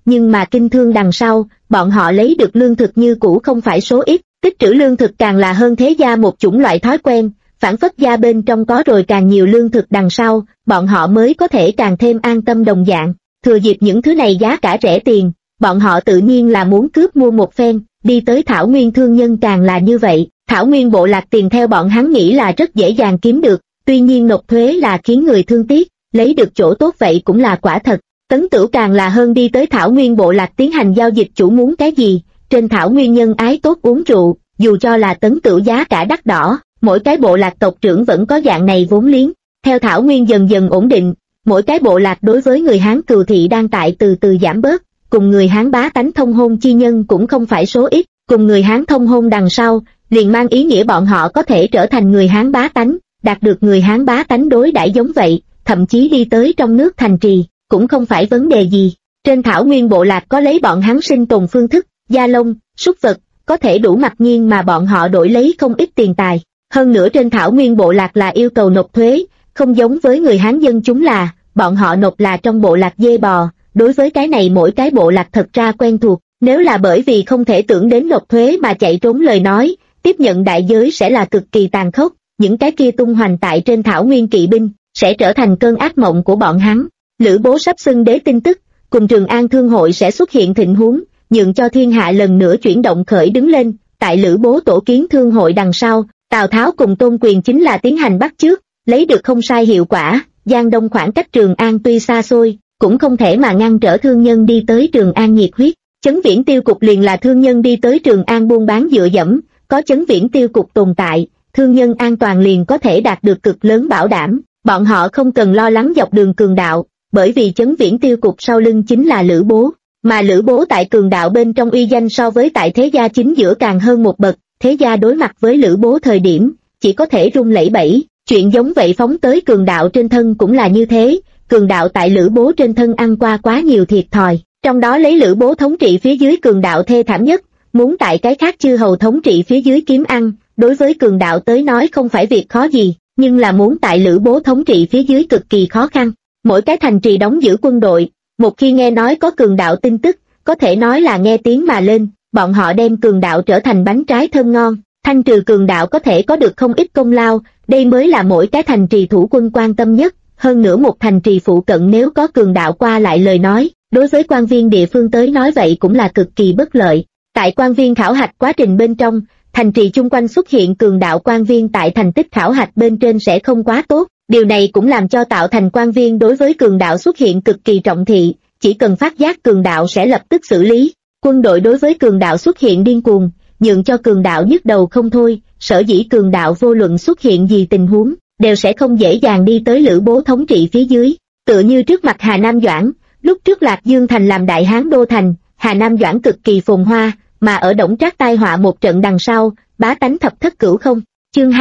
nhưng mà kinh thương đằng sau, bọn họ lấy được lương thực như cũ không phải số ít, tích trữ lương thực càng là hơn thế gia một chủng loại thói quen, phản phất gia bên trong có rồi càng nhiều lương thực đằng sau, bọn họ mới có thể càng thêm an tâm đồng dạng, thừa dịp những thứ này giá cả rẻ tiền, bọn họ tự nhiên là muốn cướp mua một phen, đi tới Thảo Nguyên thương nhân càng là như vậy, Thảo Nguyên bộ lạc tiền theo bọn hắn nghĩ là rất dễ dàng kiếm được, tuy nhiên nộp thuế là khiến người thương tiếc, lấy được chỗ tốt vậy cũng là quả thật. Tấn Tửu càng là hơn đi tới Thảo Nguyên bộ lạc tiến hành giao dịch chủ muốn cái gì, trên Thảo Nguyên nhân ái tốt uống rượu, dù cho là Tấn Tửu giá cả đắt đỏ, mỗi cái bộ lạc tộc trưởng vẫn có dạng này vốn liếng. Theo Thảo Nguyên dần dần ổn định, mỗi cái bộ lạc đối với người Hán cừu thị đang tại từ từ giảm bớt, cùng người Hán bá tánh thông hôn chi nhân cũng không phải số ít, cùng người Hán thông hôn đằng sau, liền mang ý nghĩa bọn họ có thể trở thành người Hán bá tánh, đạt được người Hán bá tánh đối đãi giống vậy, thậm chí đi tới trong nước thành trì, cũng không phải vấn đề gì. Trên Thảo Nguyên bộ lạc có lấy bọn hắn sinh tồn phương thức, da lông, súc vật, có thể đủ mặc nhiên mà bọn họ đổi lấy không ít tiền tài. Hơn nữa trên Thảo Nguyên bộ lạc là yêu cầu nộp thuế, không giống với người Hán dân chúng là, bọn họ nộp là trong bộ lạc dê bò, đối với cái này mỗi cái bộ lạc thật ra quen thuộc, nếu là bởi vì không thể tưởng đến nộp thuế mà chạy trốn lời nói, tiếp nhận đại giới sẽ là cực kỳ tàn khốc, những cái kia tung hoành tại trên Thảo Nguyên kỵ binh, sẽ trở thành cơn ác mộng của bọn hắn. Lữ Bố sắp xưng đế tin tức, cùng Trường An Thương hội sẽ xuất hiện thịnh huống, nhượng cho thiên hạ lần nữa chuyển động khởi đứng lên, tại Lữ Bố tổ kiến thương hội đằng sau, Tào Tháo cùng Tôn Quyền chính là tiến hành bắt chước, lấy được không sai hiệu quả, Giang Đông khoảng cách Trường An tuy xa xôi, cũng không thể mà ngăn trở thương nhân đi tới Trường An nhiệt huyết. Chấn Viễn Tiêu Cục liền là thương nhân đi tới Trường An buôn bán dựa dẫm, có Chấn Viễn Tiêu Cục tồn tại, thương nhân an toàn liền có thể đạt được cực lớn bảo đảm, bọn họ không cần lo lắng dọc đường cường đạo, bởi vì Chấn Viễn Tiêu Cục sau lưng chính là Lữ Bố, mà Lữ Bố tại cường đạo bên trong uy danh so với tại thế gia chính giữa càng hơn một bậc, thế gia đối mặt với Lữ Bố thời điểm, chỉ có thể run lẩy bẩy, chuyện giống vậy phóng tới cường đạo trên thân cũng là như thế, cường đạo tại Lữ Bố trên thân ăn qua quá nhiều thiệt thòi, trong đó lấy Lữ Bố thống trị phía dưới cường đạo thê thảm nhất, muốn tại cái khác chư hầu thống trị phía dưới kiếm ăn, đối với cường đạo tới nói không phải việc khó gì, nhưng là muốn tại Lữ Bố thống trị phía dưới cực kỳ khó khăn. Mỗi cái thành trì đóng giữ quân đội, một khi nghe nói có cường đạo tin tức, có thể nói là nghe tiếng mà lên, bọn họ đem cường đạo trở thành bánh trái thơm ngon, thanh trừ cường đạo có thể có được không ít công lao, đây mới là mỗi cái thành trì thủ quân quan tâm nhất, hơn nữa một thành trì phụ cận nếu có cường đạo qua lại lời nói, đối với quan viên địa phương tới nói vậy cũng là cực kỳ bất lợi. Tại quan viên khảo hạch quá trình bên trong, thành trì chung quanh xuất hiện cường đạo quan viên tại thành tích khảo hạch bên trên sẽ không quá tốt, điều này cũng làm cho tạo thành quan viên đối với cường đạo xuất hiện cực kỳ trọng thị, chỉ cần phát giác cường đạo sẽ lập tức xử lý. Quân đội đối với cường đạo xuất hiện điên cuồng, nhượng cho cường đạo nhức đầu không thôi, sở dĩ cường đạo vô luận xuất hiện gì tình huống, đều sẽ không dễ dàng đi tới Lữ Bố thống trị phía dưới. Tựa như trước mặt Hà Nam Doãn, lúc trước Lạc Dương thành làm Đại Hán đô thành, Hà Nam Doãn cực kỳ phồn hoa, mà ở Đổng Trác tai họa một trận đằng sau, bá tánh thập thất cửu không. Chương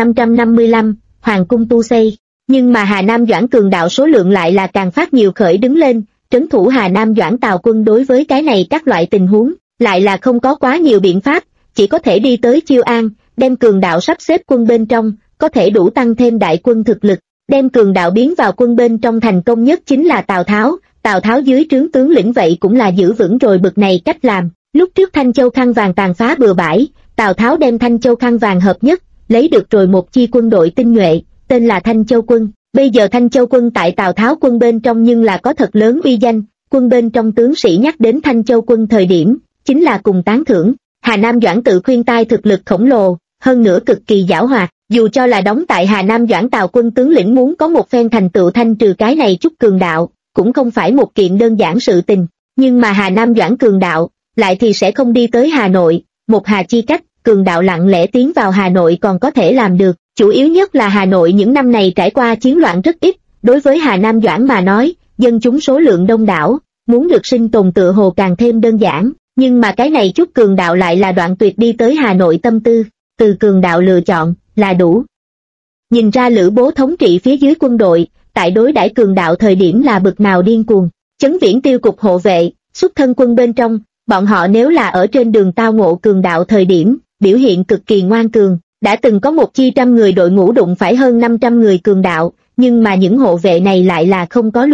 2555, Hoàng cung tu xây. Nhưng mà Hà Nam Doãn cường đạo số lượng lại là càng phát nhiều khởi đứng lên, trấn thủ Hà Nam Doãn Tào quân đối với cái này các loại tình huống, lại là không có quá nhiều biện pháp, chỉ có thể đi tới Chiêu An, đem cường đạo sắp xếp quân bên trong, có thể đủ tăng thêm đại quân thực lực, đem cường đạo biến vào quân bên trong thành công nhất chính là Tào Tháo dưới trướng tướng lĩnh vậy cũng là giữ vững rồi bực này cách làm. Lúc trước Thanh Châu khăn vàng tàn phá bừa bãi, Tào Tháo đem Thanh Châu khăn vàng hợp nhất, lấy được rồi một chi quân đội tinh nhuệ, tên là Thanh Châu quân. Bây giờ Thanh Châu quân tại Tào Tháo quân bên trong nhưng là có thật lớn uy danh, quân bên trong tướng sĩ nhắc đến Thanh Châu quân thời điểm, chính là cùng tán thưởng. Hà Nam Doãn tự khuyên tai thực lực khổng lồ, hơn nữa cực kỳ giảo hoạt, dù cho là đóng tại Hà Nam Doãn Tào quân tướng lĩnh muốn có một phen thành tựu thanh trừ cái này chút cường đạo, cũng không phải một kiện đơn giản sự tình, nhưng mà Hà Nam Doãn cường đạo, lại thì sẽ không đi tới Hà Nội, một hà chi cách, cường đạo lặng lẽ tiến vào Hà Nội còn có thể làm được, chủ yếu nhất là Hà Nội những năm này trải qua chiến loạn rất ít, đối với Hà Nam Doãn mà nói, dân chúng số lượng đông đảo, muốn được sinh tồn tựa hồ càng thêm đơn giản, nhưng mà cái này chút cường đạo lại là đoạn tuyệt đi tới Hà Nội tâm tư, từ cường đạo lựa chọn, là đủ. Nhìn ra Lữ Bố thống trị phía dưới quân đội, tại đối đãi cường đạo thời điểm là bực nào điên cuồng, Chấn Viễn Tiêu Cục hộ vệ, xuất thân quân bên trong, bọn họ nếu là ở trên đường tao ngộ cường đạo thời điểm, biểu hiện cực kỳ ngoan cường, đã từng có một chi 100 người đội ngũ đụng phải hơn 500 người cường đạo, nhưng mà những hộ vệ này lại là không có lui bước,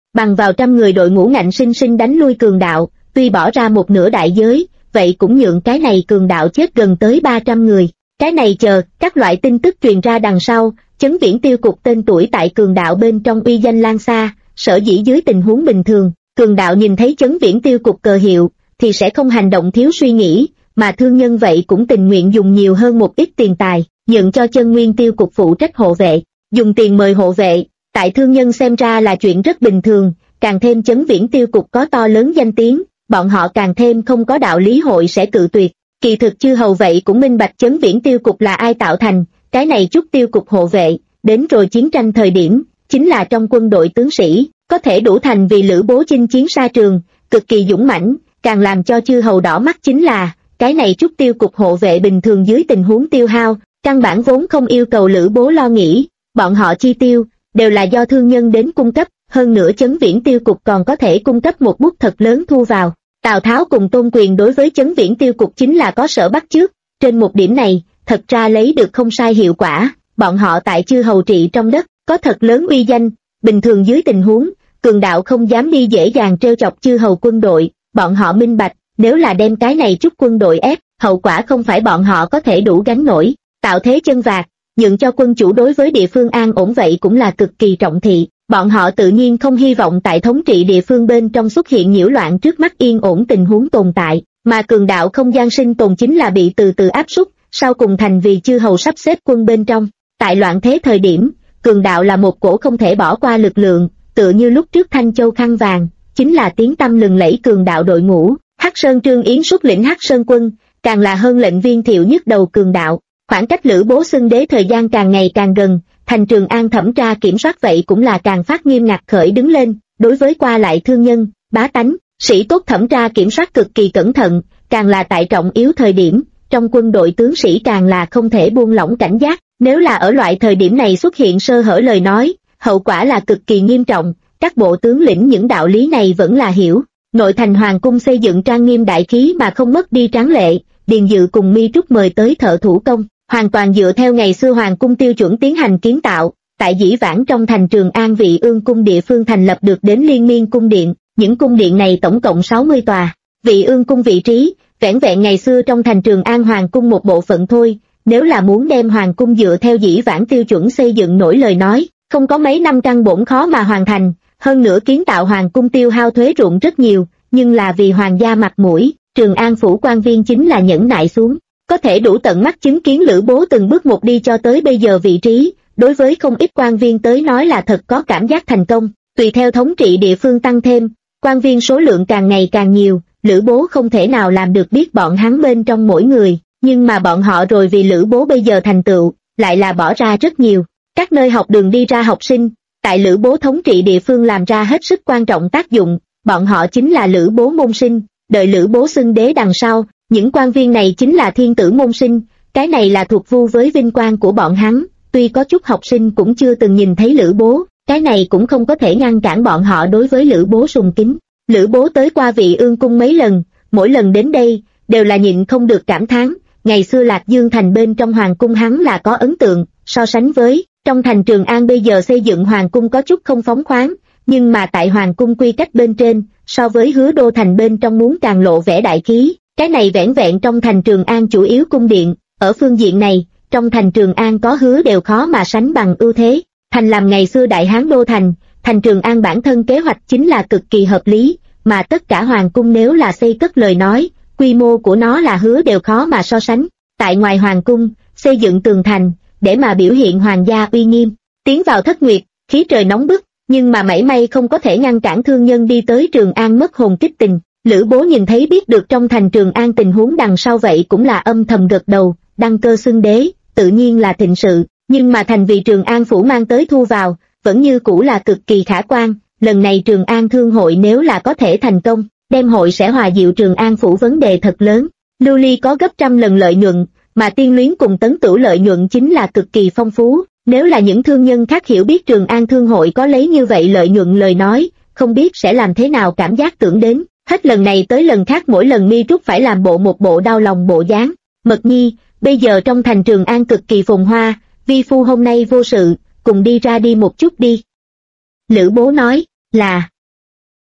bằng vào 100 người đội ngũ ngạnh sinh sinh đánh lui cường đạo, tuy bỏ ra một nửa đại giới, vậy cũng nhượng cái này cường đạo chết gần tới 300 người. Cái này chờ, các loại tin tức truyền ra đằng sau, Chấn Viễn Tiêu Cục tên tuổi tại cường đạo bên trong uy danh lan xa, sở dĩ dưới tình huống bình thường, cường đạo nhìn thấy Chấn Viễn Tiêu Cục cờ hiệu, thì sẽ không hành động thiếu suy nghĩ, mà thương nhân vậy cũng tình nguyện dùng nhiều hơn một ít tiền tài, nhận cho Chân Nguyên Tiêu Cục phụ trách hộ vệ, dùng tiền mời hộ vệ, tại thương nhân xem ra là chuyện rất bình thường, càng thêm Chấn Viễn Tiêu Cục có to lớn danh tiếng, bọn họ càng thêm không có đạo lý hội sẽ cự tuyệt. Kỳ thực chư hầu vậy cũng minh bạch Chấn Viễn Tiêu Cục là ai tạo thành, cái này chút tiêu cục hộ vệ, đến rồi chiến tranh thời điểm, chính là trong quân đội tướng sĩ, có thể đủ thành vì Lữ Bố chinh chiến xa trường, cực kỳ dũng mãnh, càng làm cho chư hầu đỏ mắt chính là, cái này chút tiêu cục hộ vệ bình thường dưới tình huống tiêu hao, căn bản vốn không yêu cầu Lữ Bố lo nghĩ, bọn họ chi tiêu, đều là do thương nhân đến cung cấp, hơn nữa Chấn Viễn Tiêu Cục còn có thể cung cấp một bút thật lớn thu vào. Tào Tháo cùng Tôn Quyền đối với Chấn Viễn Tiêu Cục chính là có sở bắt chước, trên một điểm này, thật ra lấy được không sai hiệu quả, bọn họ tại chư hầu trị trong đất, có thật lớn uy danh, bình thường dưới tình huống, cường đạo không dám đi dễ dàng trêu chọc chư hầu quân đội, bọn họ minh bạch, nếu là đem cái này chút quân đội ép, hậu quả không phải bọn họ có thể đủ gánh nổi, tạo thế chân vạc, nhượng cho quân chủ đối với địa phương an ổn vậy cũng là cực kỳ trọng thị. Bọn họ tự nhiên không hy vọng tại thống trị địa phương bên trong xuất hiện nhiễu loạn trước mắt yên ổn tình huống tồn tại, mà cường đạo không gian sinh tồn chính là bị từ từ áp suất, sau cùng thành vì chư hầu sắp xếp quân bên trong. Tại loạn thế thời điểm, cường đạo là một cổ không thể bỏ qua lực lượng, tựa như lúc trước Thanh Châu khăn vàng, chính là tiếng tăm lừng lẫy cường đạo đội ngũ, Hắc Sơn Trương Yến xuất lĩnh Hắc Sơn quân, càng là hơn lệnh viên thiệu nhất đầu cường đạo. Khoảng cách Lữ Bố xưng đế thời gian càng ngày càng gần, thành Trường An thẩm tra kiểm soát vậy cũng là càng phát nghiêm ngặt khởi đứng lên, đối với qua lại thương nhân, bá tánh, sĩ tốt thẩm tra kiểm soát cực kỳ cẩn thận, càng là tại trọng yếu thời điểm, trong quân đội tướng sĩ càng là không thể buông lỏng cảnh giác, nếu là ở loại thời điểm này xuất hiện sơ hở lời nói, hậu quả là cực kỳ nghiêm trọng, các bộ tướng lĩnh những đạo lý này vẫn là hiểu. Nội thành hoàng cung xây dựng trang nghiêm đại khí mà không mất đi tráng lệ, Điền Dự cùng Mi Trúc mời tới thợ thủ công, hoàn toàn dựa theo ngày xưa hoàng cung tiêu chuẩn tiến hành kiến tạo, tại dĩ vãng trong thành Trường An Vị Ương cung địa phương thành lập được đến liên miên cung điện, những cung điện này tổng cộng 60 tòa. Vị Ương cung vị trí, vẻn vẹn ngày xưa trong thành Trường An hoàng cung một bộ phận thôi, nếu là muốn đem hoàng cung dựa theo dĩ vãng tiêu chuẩn xây dựng nổi lời nói, không có mấy năm căn bổn khó mà hoàn thành, hơn nữa kiến tạo hoàng cung tiêu hao thuế ruộng rất nhiều, nhưng là vì hoàng gia mặt mũi, Trường An phủ quan viên chính là nhẫn nại xuống. Có thể đủ tận mắt chứng kiến Lữ Bố từng bước một đi cho tới bây giờ vị trí, đối với không ít quan viên tới nói là thật có cảm giác thành công, tùy theo thống trị địa phương tăng thêm, quan viên số lượng càng ngày càng nhiều, Lữ Bố không thể nào làm được biết bọn hắn bên trong mỗi người, nhưng mà bọn họ rồi vì Lữ Bố bây giờ thành tựu, lại là bỏ ra rất nhiều, các nơi học đường đi ra học sinh, tại Lữ Bố thống trị địa phương làm ra hết sức quan trọng tác dụng, bọn họ chính là Lữ Bố môn sinh, đợi Lữ Bố xưng đế đằng sau. Những quan viên này chính là thiên tử môn sinh, cái này là thuộc vu với vinh quang của bọn hắn, tuy có chút học sinh cũng chưa từng nhìn thấy Lữ Bố, cái này cũng không có thể ngăn cản bọn họ đối với Lữ Bố sùng kính. Lữ Bố tới qua Vị Ương cung mấy lần, mỗi lần đến đây, đều là nhịn không được cảm thán, ngày xưa Lạc Dương thành bên trong hoàng cung hắn là có ấn tượng, so sánh với, trong thành Trường An bây giờ xây dựng hoàng cung có chút không phóng khoáng, nhưng mà tại hoàng cung quy cách bên trên, so với Hứa Đô thành bên trong muốn càng lộ vẻ đại khí. Cái này vẻn vẹn trong thành Trường An chủ yếu cung điện, ở phương diện này, trong thành Trường An có hứa đều khó mà sánh bằng ưu thế. Thành làm ngày xưa Đại Hán Đô thành, thành Trường An bản thân kế hoạch chính là cực kỳ hợp lý, mà tất cả hoàng cung nếu là xây cất lời nói, quy mô của nó là hứa đều khó mà so sánh. Tại ngoài hoàng cung, xây dựng tường thành, để mà biểu hiện hoàng gia uy nghiêm, tiến vào thất nguyệt, khí trời nóng bức, nhưng mà mảy may không có thể ngăn cản thương nhân đi tới Trường An mất hồn kích tình. Lữ Bố nhìn thấy biết được trong thành Trường An tình huống đằng sau vậy cũng là âm thầm gật đầu, đăng cơ xưng đế, tự nhiên là thịnh sự, nhưng mà thành vì Trường An phủ mang tới thu vào, vẫn như cũ là cực kỳ khả quan, lần này Trường An thương hội nếu là có thể thành công, đem hội sẽ hòa dịu Trường An phủ vấn đề thật lớn, lưu ly có gấp trăm lần lợi nhuận, mà Tiên Luyến cùng Tấn Tửu lợi nhuận chính là cực kỳ phong phú, nếu là những thương nhân khác hiểu biết Trường An thương hội có lấy như vậy lợi nhuận lời nói, không biết sẽ làm thế nào cảm giác tưởng đến. Hết lần này tới lần khác mỗi lần Mi Trúc phải làm một bộ đau lòng bộ dáng. Mật Nhi, bây giờ trong thành Trường An cực kỳ phồn hoa, vi phu hôm nay vô sự, cùng đi ra đi một chút đi. Lữ Bố nói, là,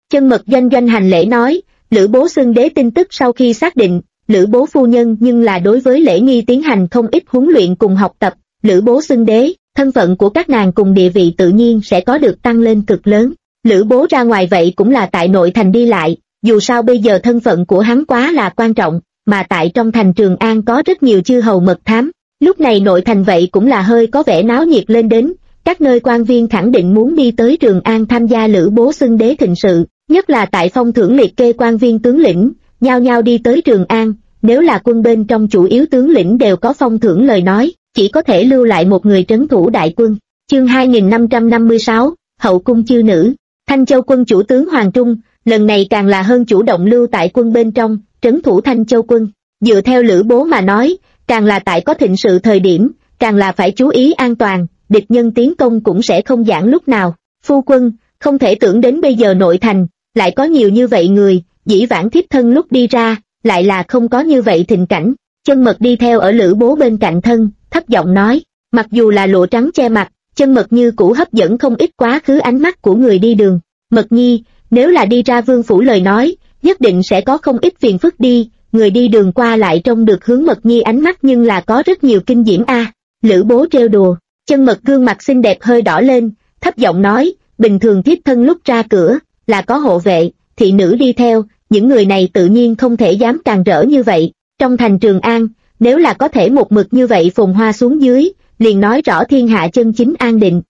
Chân Mật doanh doanh hành lễ nói, Lữ bố xưng đế tin tức sau khi xác định, Lữ bố phu nhân nhưng là đối với lễ nghi tiến hành không ít huấn luyện cùng học tập, Lữ bố xưng đế, thân phận của các nàng cùng địa vị tự nhiên sẽ có được tăng lên cực lớn. Lữ bố ra ngoài vậy cũng là tại nội thành đi lại, dù sao bây giờ thân phận của hắn quá là quan trọng, mà tại trong thành Trường An có rất nhiều chư hầu mật thám, lúc này nội thành vậy cũng là hơi có vẻ náo nhiệt lên đến, các nơi quan viên khẳng định muốn đi tới Trường An tham gia Lữ bố xưng đế thịnh sự, nhất là tại phong thưởng liệt kê quan viên tướng lĩnh, nhao nhao đi tới Trường An, nếu là quân bên trong chủ yếu tướng lĩnh đều có phong thưởng lời nói, chỉ có thể lưu lại một người trấn thủ đại quân. Chương 2556, Hậu cung chư nữ. Thanh Châu quân chủ tướng Hoàng Trung, lần này càng là hơn chủ động lưu tại quân bên trong, trấn thủ Thanh Châu quân. Dựa theo Lữ bố mà nói, càng là tại có thịnh sự thời điểm, càng là phải chú ý an toàn, địch nhân tiến công cũng sẽ không giãn lúc nào. Phu quân, không thể tưởng đến bây giờ nội thành, lại có nhiều như vậy người, dĩ vãng thiếp thân lúc đi ra, lại là không có như vậy thịnh cảnh. Chân Mật đi theo ở Lữ bố bên cạnh thân, thấp giọng nói, mặc dù là lụa trắng che mặt, Chân Mật như cũ hấp dẫn không ít quá khứ ánh mắt của người đi đường. Mật nhi, nếu là đi ra vương phủ lời nói, nhất định sẽ có không ít phiền phức đi, người đi đường qua lại trông được hướng Mật nhi ánh mắt nhưng là có rất nhiều kinh diễm a. Lữ bố trêu đùa, Chân Mật gương mặt xinh đẹp hơi đỏ lên, thấp giọng nói, bình thường thiếp thân lúc ra cửa, là có hộ vệ, thị nữ đi theo, những người này tự nhiên không thể dám càn rỡ như vậy. Trong thành Trường An, nếu là có thể một mực như vậy phồn hoa xuống dưới, liền nói rõ thiên hạ chân chính an định.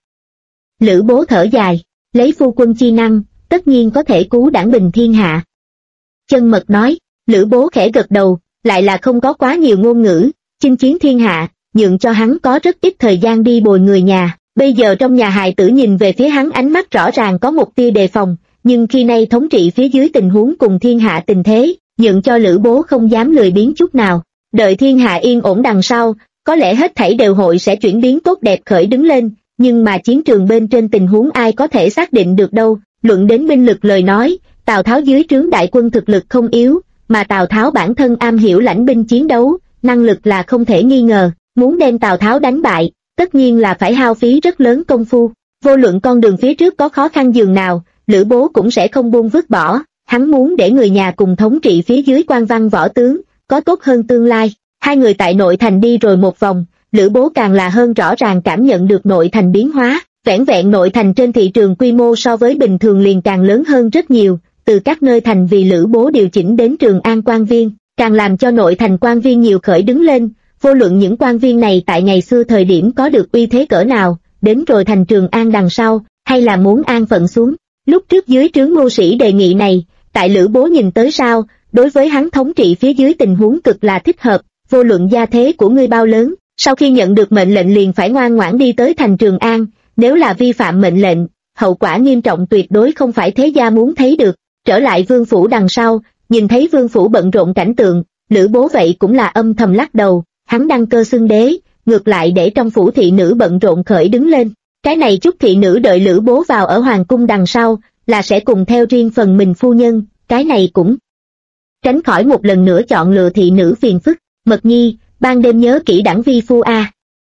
Lữ bố thở dài, lấy phu quân chi năng, tất nhiên có thể cứu đảng bình thiên hạ. Chân Mật nói, Lữ bố khẽ gật đầu, lại là không có quá nhiều ngôn ngữ, chinh chiến thiên hạ, nhượng cho hắn có rất ít thời gian đi bồi người nhà. Bây giờ trong nhà hài tử nhìn về phía hắn ánh mắt rõ ràng có một tia đề phòng, nhưng khi nay thống trị phía dưới tình huống cùng thiên hạ tình thế, nhượng cho Lữ bố không dám lười biếng chút nào. Đợi thiên hạ yên ổn đằng sau, có lẽ hết thảy đều hội sẽ chuyển biến tốt đẹp khởi đứng lên, nhưng mà chiến trường bên trên tình huống ai có thể xác định được đâu. Luận đến binh lực lời nói, Tào Tháo dưới trướng đại quân thực lực không yếu, mà Tào Tháo bản thân am hiểu lãnh binh chiến đấu, năng lực là không thể nghi ngờ, muốn đem Tào Tháo đánh bại, tất nhiên là phải hao phí rất lớn công phu. Vô luận con đường phía trước có khó khăn dường nào, Lữ bố cũng sẽ không buông vứt bỏ, hắn muốn để người nhà cùng thống trị phía dưới quan văn võ tướng, có tốt hơn tương lai. Hai người tại nội thành đi rồi một vòng, Lữ bố càng là hơn rõ ràng cảm nhận được nội thành biến hóa, vẻn vẹn nội thành trên thị trường quy mô so với bình thường liền càng lớn hơn rất nhiều, từ các nơi thành vì Lữ bố điều chỉnh đến Trường An quan viên, càng làm cho nội thành quan viên nhiều khởi đứng lên, vô luận những quan viên này tại ngày xưa thời điểm có được uy thế cỡ nào, đến rồi thành Trường An đằng sau, hay là muốn an phận xuống. Lúc trước dưới trướng Ngô Sĩ đề nghị này, tại Lữ bố nhìn tới sao, đối với hắn thống trị phía dưới tình huống cực là thích hợp, vô luận gia thế của ngươi bao lớn, sau khi nhận được mệnh lệnh liền phải ngoan ngoãn đi tới thành Trường An, nếu là vi phạm mệnh lệnh, hậu quả nghiêm trọng tuyệt đối không phải thế gia muốn thấy được. Trở lại vương phủ đằng sau, nhìn thấy vương phủ bận rộn cảnh tượng, Lữ bố vậy cũng là âm thầm lắc đầu, hắn đăng cơ xưng đế, ngược lại để trong phủ thị nữ bận rộn khởi đứng lên. Cái này chút thị nữ đợi Lữ bố vào ở hoàng cung đằng sau, là sẽ cùng theo riêng phần mình phu nhân, cái này cũng tránh khỏi một lần nữa chọn lựa thị nữ phiền phức. Mật nhi, ban đêm nhớ kỹ đẳng vi phu a.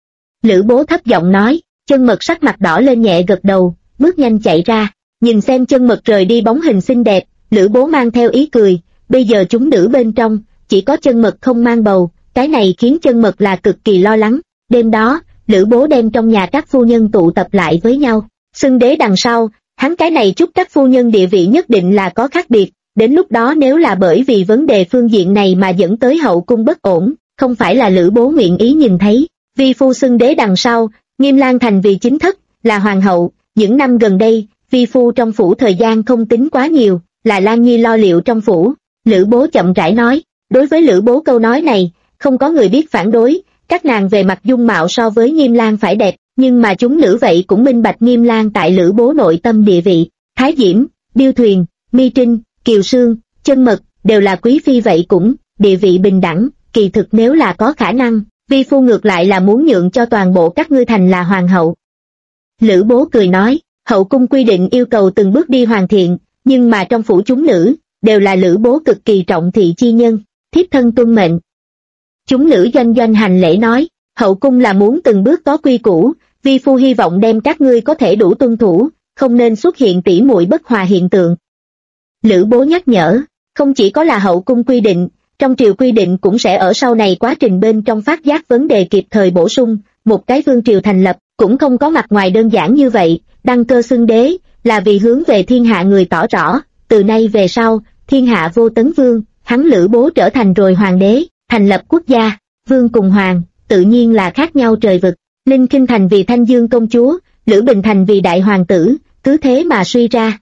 Lữ bố thấp giọng nói, Chân Mật sắc mặt đỏ lên nhẹ gật đầu, bước nhanh chạy ra, nhìn xem Chân Mật rời đi bóng hình xinh đẹp, Lữ bố mang theo ý cười, bây giờ chúng nữ bên trong, chỉ có Chân Mật không mang bầu, cái này khiến Chân Mật là cực kỳ lo lắng. Đêm đó, Lữ bố đem trong nhà các phu nhân tụ tập lại với nhau, xưng đế đằng sau, hắn cái này chúc các phu nhân địa vị nhất định là có khác biệt, đến lúc đó nếu là bởi vì vấn đề phương diện này mà dẫn tới hậu cung bất ổn, không phải là Lữ bố nguyện ý nhìn thấy. Vi phu xưng đế đằng sau, Nghiêm Lang thành vì chính thất, là hoàng hậu, những năm gần đây, vi phu trong phủ thời gian không tính quá nhiều, là Lan Nhi lo liệu trong phủ. Lữ bố chậm rãi nói, đối với Lữ bố câu nói này, không có người biết phản đối, các nàng về mặt dung mạo so với Nghiêm Lang phải đẹp, nhưng mà chúng nữ vậy cũng minh bạch Nghiêm Lang tại Lữ bố nội tâm địa vị. Thái Diễm, Điêu Thuyền, Mi Trinh, Kiều Sương, Chân Mật, đều là quý phi vậy cũng, địa vị bình đẳng, kỳ thực nếu là có khả năng, vi phu ngược lại là muốn nhượng cho toàn bộ các ngươi thành là hoàng hậu. Lữ bố cười nói, hậu cung quy định yêu cầu từng bước đi hoàn thiện, nhưng mà trong phủ chúng nữ, đều là Lữ bố cực kỳ trọng thị chi nhân, thiếp thân tuân mệnh. Chúng nữ doanh doanh hành lễ nói, hậu cung là muốn từng bước có quy củ, vi phu hy vọng đem các ngươi có thể đủ tuân thủ, không nên xuất hiện tỉ muội bất hòa hiện tượng. Lữ Bố nhắc nhở, không chỉ có là hậu cung quy định, trong triều quy định cũng sẽ ở sau này quá trình bên trong phát giác vấn đề kịp thời bổ sung, một cái vương triều thành lập, cũng không có mặt ngoài đơn giản như vậy, đăng cơ xưng đế, là vì hướng về thiên hạ người tỏ rõ, từ nay về sau, thiên hạ vô tấn vương, hắn Lữ Bố trở thành rồi hoàng đế, thành lập quốc gia, vương cùng hoàng, tự nhiên là khác nhau trời vực, Linh Kinh thành vì Thanh Dương công chúa, Lữ Bình thành vì đại hoàng tử, cứ thế mà suy ra.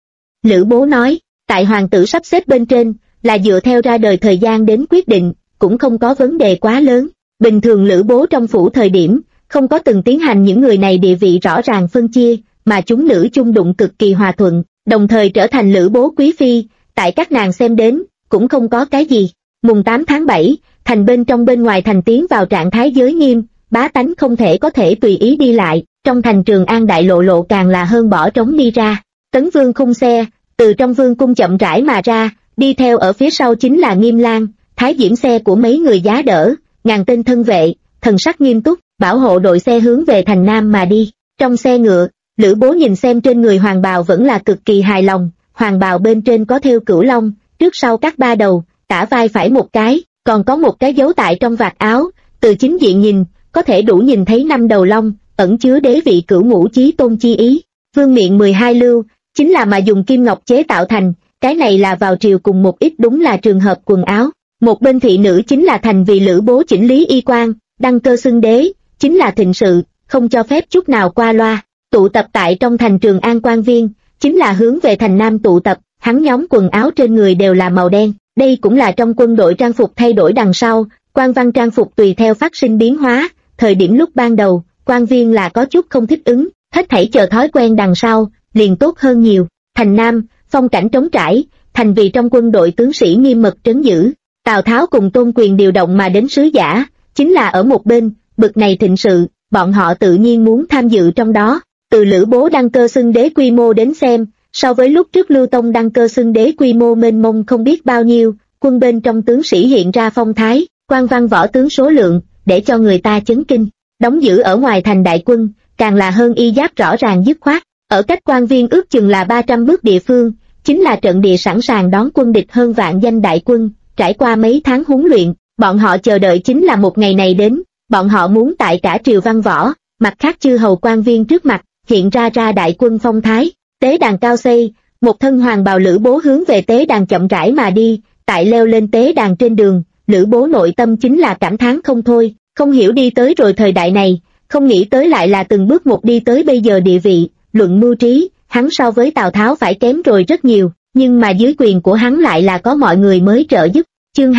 Lữ Bố nói, tại hoàng tử sắp xếp bên trên, là dựa theo ra đời thời gian đến quyết định, cũng không có vấn đề quá lớn. Bình thường Lữ Bố trong phủ thời điểm, không có từng tiến hành những người này địa vị rõ ràng phân chia, mà chúng nữ chung đụng cực kỳ hòa thuận, đồng thời trở thành Lữ Bố quý phi, tại các nàng xem đến, cũng không có cái gì. Mùng 8 tháng 7, thành bên trong bên ngoài thành tiến vào trạng thái giới nghiêm, bá tánh không có thể tùy ý đi lại, trong thành Trường An đại lộ càng là hơn bỏ trống đi ra. Tấn Vương khung xe, từ trong vương cung chậm rãi mà ra, đi theo ở phía sau chính là Nghiêm Lang, thái diễm xe của mấy người giá đỡ, ngàn tên thân vệ, thần sắc nghiêm túc, bảo hộ đội xe hướng về thành Nam mà đi. Trong xe ngựa, Lữ Bố nhìn xem trên người hoàng bào vẫn là cực kỳ hài lòng, hoàng bào bên trên có thêu cửu long, trước sau các ba đầu, tả vai phải một cái, còn có một cái dấu tại trong vạt áo, từ chính diện nhìn, có thể đủ nhìn thấy 5 đầu long, ẩn chứa đế vị cửu ngũ chí tôn chi ý. Vương miện 12 lưu, chính là mà dùng kim ngọc chế tạo thành, cái này là vào triều cùng một ít đúng là trường hợp quần áo. Một bên thị nữ chính là thành vì Lữ Bố chỉnh lý y quan, đăng cơ xưng đế, chính là thịnh sự, không cho phép chút nào qua loa. Tụ tập tại trong thành Trường An quan viên, chính là hướng về thành Nam tụ tập, hắn nhóm quần áo trên người đều là màu đen, đây cũng là trong quân đội trang phục thay đổi đằng sau, quan văn trang phục tùy theo phát sinh biến hóa, thời điểm lúc ban đầu, quan viên là có chút không thích ứng, hết thảy chờ thói quen đằng sau, liền tốt hơn nhiều. Thành Nam, phong cảnh trống trải, thành vì trong quân đội tướng sĩ nghiêm mật trấn giữ, Tào Tháo cùng Tôn Quyền điều động mà đến sứ giả, chính là ở một bên, bực này thịnh sự, bọn họ tự nhiên muốn tham dự trong đó. Từ Lữ Bố đăng cơ xưng đế quy mô đến xem, so với lúc trước Lưu Tông đăng cơ xưng đế quy mô mênh mông không biết bao nhiêu, quân bên trong tướng sĩ hiện ra phong thái, quan văn võ tướng số lượng, để cho người ta chấn kinh. Đóng giữ ở ngoài thành đại quân, càng là hơn y giáp rõ ràng dứt khoát, ở cách quan viên ước chừng là 300 bước địa phương, chính là trận địa sẵn sàng đón quân địch hơn vạn danh đại quân, trải qua mấy tháng huấn luyện, bọn họ chờ đợi chính là một ngày này đến, bọn họ muốn tại cả triều văn võ, mặt khác chư hầu quan viên trước mặt, hiện ra đại quân phong thái. Tế đàn cao xây, một thân hoàng bào Lữ Bố hướng về tế đàn chậm rãi mà đi, tại leo lên tế đàn trên đường, Lữ Bố nội tâm chính là cảm thán không thôi, không hiểu đi tới rồi thời đại này, không nghĩ tới lại là từng bước một đi tới bây giờ địa vị, luận mưu trí, hắn so với Tào Tháo phải kém rồi rất nhiều, nhưng mà dưới quyền của hắn lại là có mọi người mới trợ giúp. Chương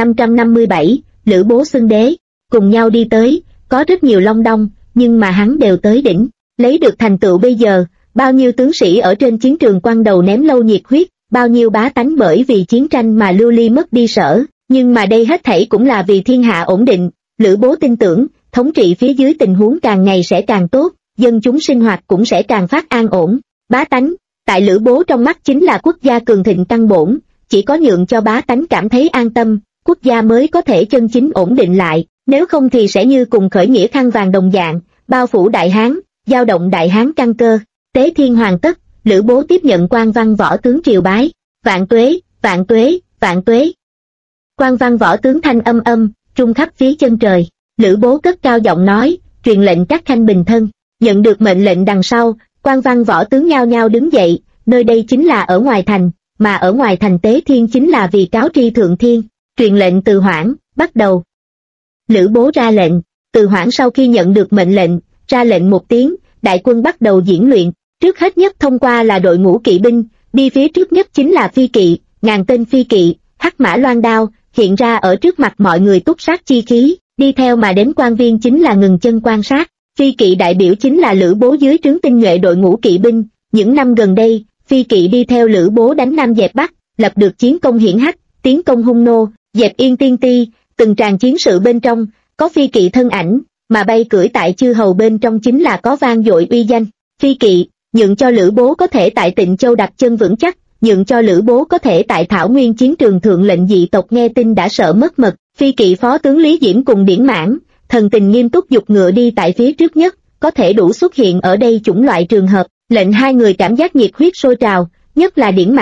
2557, Lữ Bố xưng đế, cùng nhau đi tới, có rất nhiều long đong, nhưng mà hắn đều tới đỉnh, lấy được thành tựu bây giờ, bao nhiêu tướng sĩ ở trên chiến trường quăng đầu ném lâu nhiệt huyết, bao nhiêu bá tánh bởi vì chiến tranh mà lưu ly mất đi sở, nhưng mà đây hết thảy cũng là vì thiên hạ ổn định. Lữ Bố tin tưởng, thống trị phía dưới tình huống càng ngày sẽ càng tốt, dân chúng sinh hoạt cũng sẽ càng phát an ổn. Bá tánh, tại Lữ Bố trong mắt chính là quốc gia cường thịnh tăng bổn, chỉ có nhượng cho bá tánh cảm thấy an tâm, quốc gia mới có thể chân chính ổn định lại, nếu không thì sẽ như cùng khởi nghĩa khăn vàng đồng dạng, bao phủ Đại Hán, dao động Đại Hán căn cơ. Tế thiên hoàn tất, Lữ Bố tiếp nhận quan văn võ tướng triều bái, vạn tuế, vạn tuế, vạn tuế. Quan văn võ tướng thanh âm, trung khắp phía chân trời, Lữ Bố cất cao giọng nói, truyền lệnh các khanh bình thân. Nhận được mệnh lệnh đằng sau, quan văn võ tướng nhao nhao đứng dậy, nơi đây chính là ở ngoài thành, mà ở ngoài thành tế thiên chính là vì cáo tri thượng thiên, truyền lệnh Từ Hoảng, bắt đầu. Lữ Bố ra lệnh, Từ Hoảng sau khi nhận được mệnh lệnh, ra lệnh một tiếng, đại quân bắt đầu diễn luyện, trước hết nhất thông qua là đội ngũ kỵ binh, đi phía trước nhất chính là phi kỵ, ngàn tên phi kỵ, hắc mã loan đao, hiện ra ở trước mặt mọi người túc sát chi khí, đi theo mà đến quan viên chính là ngừng chân quan sát. Phi kỵ đại biểu chính là Lữ Bố dưới trướng tinh nhuệ đội ngũ kỵ binh, những năm gần đây, phi kỵ đi theo Lữ Bố đánh Nam dẹp Bắc, lập được chiến công hiển hách, tiến công hung nô, dẹp yên tiên ti, từng tràng chiến sự bên trong, có phi kỵ thân ảnh, mà bay cưỡi tại chư hầu bên trong chính là có vang dội uy danh. Phi kỵ, nhượng cho Lữ Bố có thể tại Tịnh Châu đặt chân vững chắc, nhượng cho Lữ Bố có thể tại Thảo Nguyên chiến trường thượng lệnh dị tộc nghe tin đã sợ mất mật. Phi kỵ phó tướng Lý Diễm cùng Điển Mãn, thần tình nghiêm túc giục ngựa đi tại phía trước nhất, có thể đủ xuất hiện ở đây chủng loại trường hợp, lệnh hai người cảm giác nhiệt huyết sôi trào, nhất là Điển Mãn,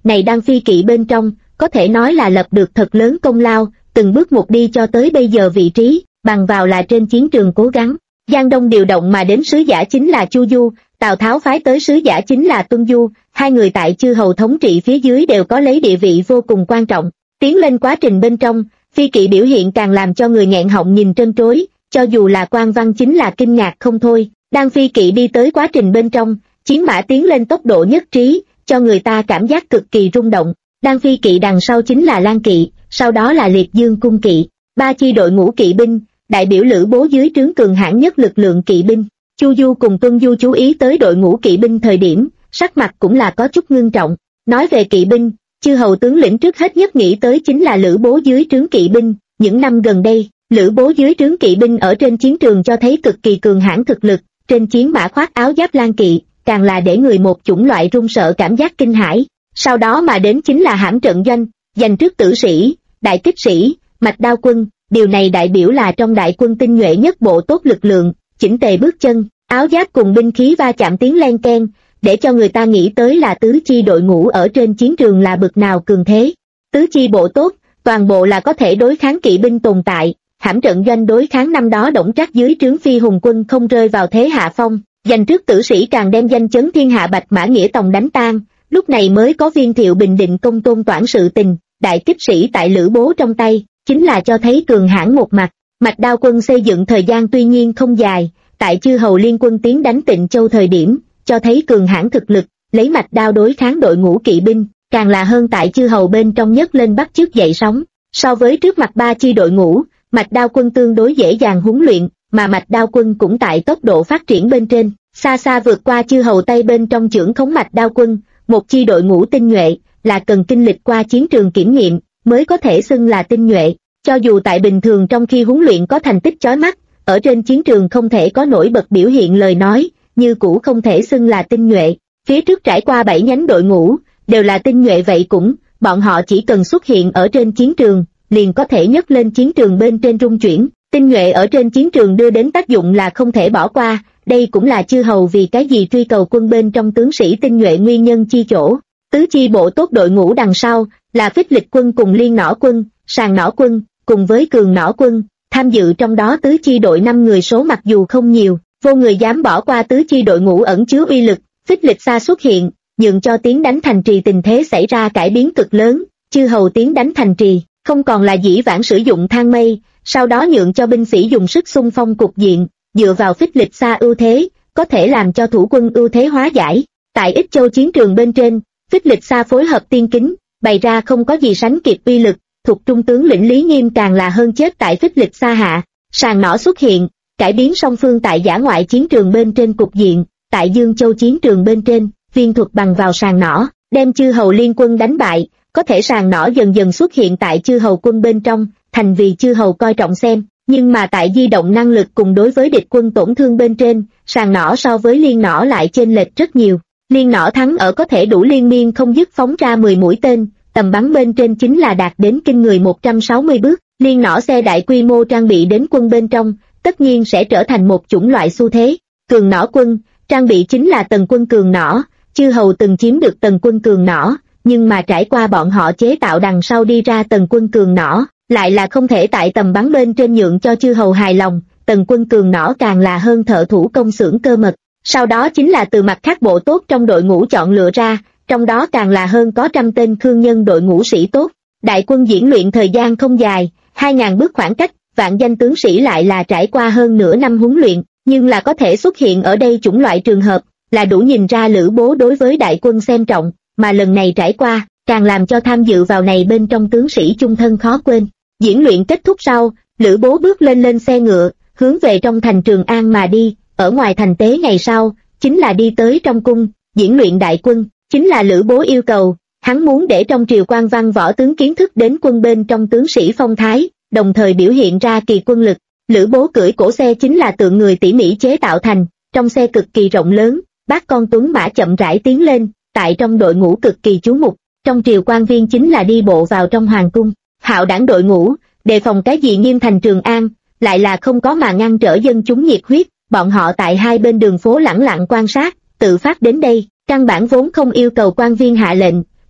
này Đan Phi kỵ bên trong, có thể nói là lập được thật lớn công lao, từng bước một đi cho tới bây giờ vị trí, bằng vào là trên chiến trường cố gắng. Giang Đông điều động mà đến sứ giả chính là Chu Du, Tào Tháo phái tới sứ giả chính là Tuân Du, hai người tại chư hầu thống trị phía dưới đều có lấy địa vị vô cùng quan trọng. Tiến lên quá trình bên trong, Phi kỵ biểu hiện càng làm cho người nghẹn họng nhìn trân trối, cho dù là quan văn chính là kinh ngạc không thôi. Đan Phi kỵ đi tới quá trình bên trong, chiến mã tiến lên tốc độ nhất trí, cho người ta cảm giác cực kỳ rung động. Đan Phi kỵ đằng sau chính là Lan kỵ, sau đó là Liệt Dương cung kỵ, ba chi đội ngũ kỵ binh, đại biểu Lữ Bố dưới trướng cường hãn nhất lực lượng kỵ binh. Chu Du cùng Tuân Du chú ý tới đội ngũ kỵ binh thời điểm, sắc mặt cũng là có chút ngưng trọng. Nói về kỵ binh, chư hầu tướng lĩnh trước hết nhất nghĩ tới chính là Lữ Bố dưới trướng kỵ binh. Những năm gần đây, Lữ Bố dưới trướng kỵ binh ở trên chiến trường cho thấy cực kỳ cường hãn thực lực, trên chiến mã khoác áo giáp Lan kỵ, càng là để người một chủng loại run sợ cảm giác kinh hãi. Sau đó mà đến chính là hãm trận doanh, giành trước tử sĩ, đại kích sĩ, mạch đao quân, điều này đại biểu là trong đại quân tinh nhuệ nhất bộ tốt lực lượng, chỉnh tề bước chân, áo giáp cùng binh khí va chạm tiếng len keng, để cho người ta nghĩ tới là tứ chi đội ngũ ở trên chiến trường là bực nào cường thế. Tứ chi bộ tốt, toàn bộ là có thể đối kháng kỵ binh tồn tại, hãm trận doanh đối kháng năm đó Đổng Trác dưới trướng Phi Hùng quân không rơi vào thế hạ phong, giành trước tử sĩ càng đem danh chấn thiên hạ Bạch Mã Nghĩa Tòng đánh tan, lúc này mới có Viên Thiệu bình định công tôn toản sự tình, đại kích sĩ tại Lữ Bố trong tay, chính là cho thấy cường hãn một mặt. Mạch đao quân xây dựng thời gian tuy nhiên không dài, tại chư hầu liên quân tiến đánh Tịnh Châu thời điểm, cho thấy cường hãn thực lực, lấy mạch đao đối kháng đội ngũ kỵ binh, càng là hơn tại chư hầu bên trong nhất lên bắt chước dậy sóng. So với trước mặt ba chi đội ngũ, mạch đao quân tương đối dễ dàng huấn luyện, mà mạch đao quân cũng tại tốc độ phát triển bên trên, xa xa vượt qua chư hầu Tây bên trong chưởng khống mạch đao quân. Một chi đội ngũ tinh nhuệ là cần kinh lịch qua chiến trường kiểm nghiệm mới có thể xưng là tinh nhuệ. Cho dù tại bình thường trong khi huấn luyện có thành tích chói mắt, ở trên chiến trường không thể có nổi bật biểu hiện lời nói, như cũ không thể xưng là tinh nhuệ. Phía trước trải qua 7 nhánh đội ngũ, đều là tinh nhuệ vậy cũng, bọn họ chỉ cần xuất hiện ở trên chiến trường, liền có thể nhấc lên chiến trường bên trên rung chuyển. Tinh nhuệ ở trên chiến trường đưa đến tác dụng là không thể bỏ qua, đây cũng là chư hầu vì cái gì truy cầu quân bên trong tướng sĩ tinh nhuệ nguyên nhân chi chỗ. Tứ chi bộ tốt đội ngũ đằng sau, là Phích Lịch quân cùng Liên Nỏ quân, Sàng Nỏ quân, cùng với Cường Nỏ quân, tham dự trong đó tứ chi đội 5 người số mặc dù không nhiều, vô người dám bỏ qua tứ chi đội ngũ ẩn chứa uy lực. Phích Lịch xa xuất hiện, nhường cho tiến đánh thành trì tình thế xảy ra cải biến cực lớn, chư hầu tiến đánh thành trì, không còn là dĩ vãng sử dụng thang mây, sau đó nhượng cho binh sĩ dùng sức xung phong cục diện, dựa vào Phích Lịch xa ưu thế, có thể làm cho thủ quân ưu thế hóa giải. Tại Ích Châu chiến trường bên trên, Phích Lịch xa phối hợp tiên kính, bày ra không có gì sánh kịp uy lực, thuộc trung tướng lĩnh Lý Nghiêm càng là hơn chết tại Phích Lịch xa hạ. Sàng Nỏ xuất hiện, cải biến song phương tại dã ngoại chiến trường bên trên cục diện. Tại Dương Châu chiến trường bên trên, Viên Thuật bằng vào Sàng Nỏ, đem chư hầu liên quân đánh bại, có thể Sàng Nỏ dần dần xuất hiện tại chư hầu quân bên trong, thành vì chư hầu coi trọng xem, nhưng mà tại di động năng lực cùng đối với địch quân tổn thương bên trên, Sàng Nỏ so với Liên Nỏ lại chênh lệch rất nhiều. Liên Nỏ thắng ở có thể đủ liên miên không dứt phóng ra 10 mũi tên, tầm bắn bên trên chính là đạt đến kinh người 160 bước. Liên Nỏ xe đại quy mô trang bị đến quân bên trong, tất nhiên sẽ trở thành một chủng loại xu thế. Cường Nỏ quân, trang bị chính là tần quân Cường Nỏ, chư hầu từng chiếm được tần quân Cường Nỏ, nhưng mà trải qua bọn họ chế tạo đằng sau đi ra tần quân Cường Nỏ, lại là không thể tại tầm bắn bên trên nhượng cho chư hầu hài lòng. Tần quân Cường Nỏ càng là hơn thợ thủ công xưởng cơ mật, sau đó chính là từ mặt khác bộ tốt trong đội ngũ chọn lựa ra, trong đó càng là hơn có 100 tên khương nhân đội ngũ sĩ tốt. Đại quân diễn luyện thời gian không dài, 2.000 bước khoảng cách, vạn danh tướng sĩ lại là trải qua hơn nửa năm huấn luyện, nhưng là có thể xuất hiện ở đây chủng loại trường hợp, là đủ nhìn ra Lữ Bố đối với đại quân xem trọng, mà lần này trải qua, càng làm cho tham dự vào này bên trong tướng sĩ chung thân khó quên. Diễn luyện kết thúc sau, Lữ Bố bước lên xe ngựa, hướng về trong thành Trường An mà đi, ở ngoài thành tế ngày sau, chính là đi tới trong cung, diễn luyện đại quân, chính là Lữ Bố yêu cầu, hắn muốn để trong triều quan văn võ tướng kiến thức đến quân bên trong tướng sĩ phong thái, đồng thời biểu hiện ra kỳ quân lực. Lữ Bố cưỡi cổ xe chính là tượng người tỉ mỉ chế tạo thành, trong xe cực kỳ rộng lớn, bác con tuấn mã chậm rãi tiến lên, tại trong đội ngũ cực kỳ chú mục, trong triều quan viên chính là đi bộ vào trong hoàng cung, hạo đảng đội ngũ, đề phòng cái gì nghiêm thành Trường An, lại là không có mà ngăn trở dân chúng nhiệt huyết, bọn họ tại hai bên đường phố lẳng lặng quan sát, tự phát đến đây, căn bản vốn không yêu cầu quan viên hạ lệnh,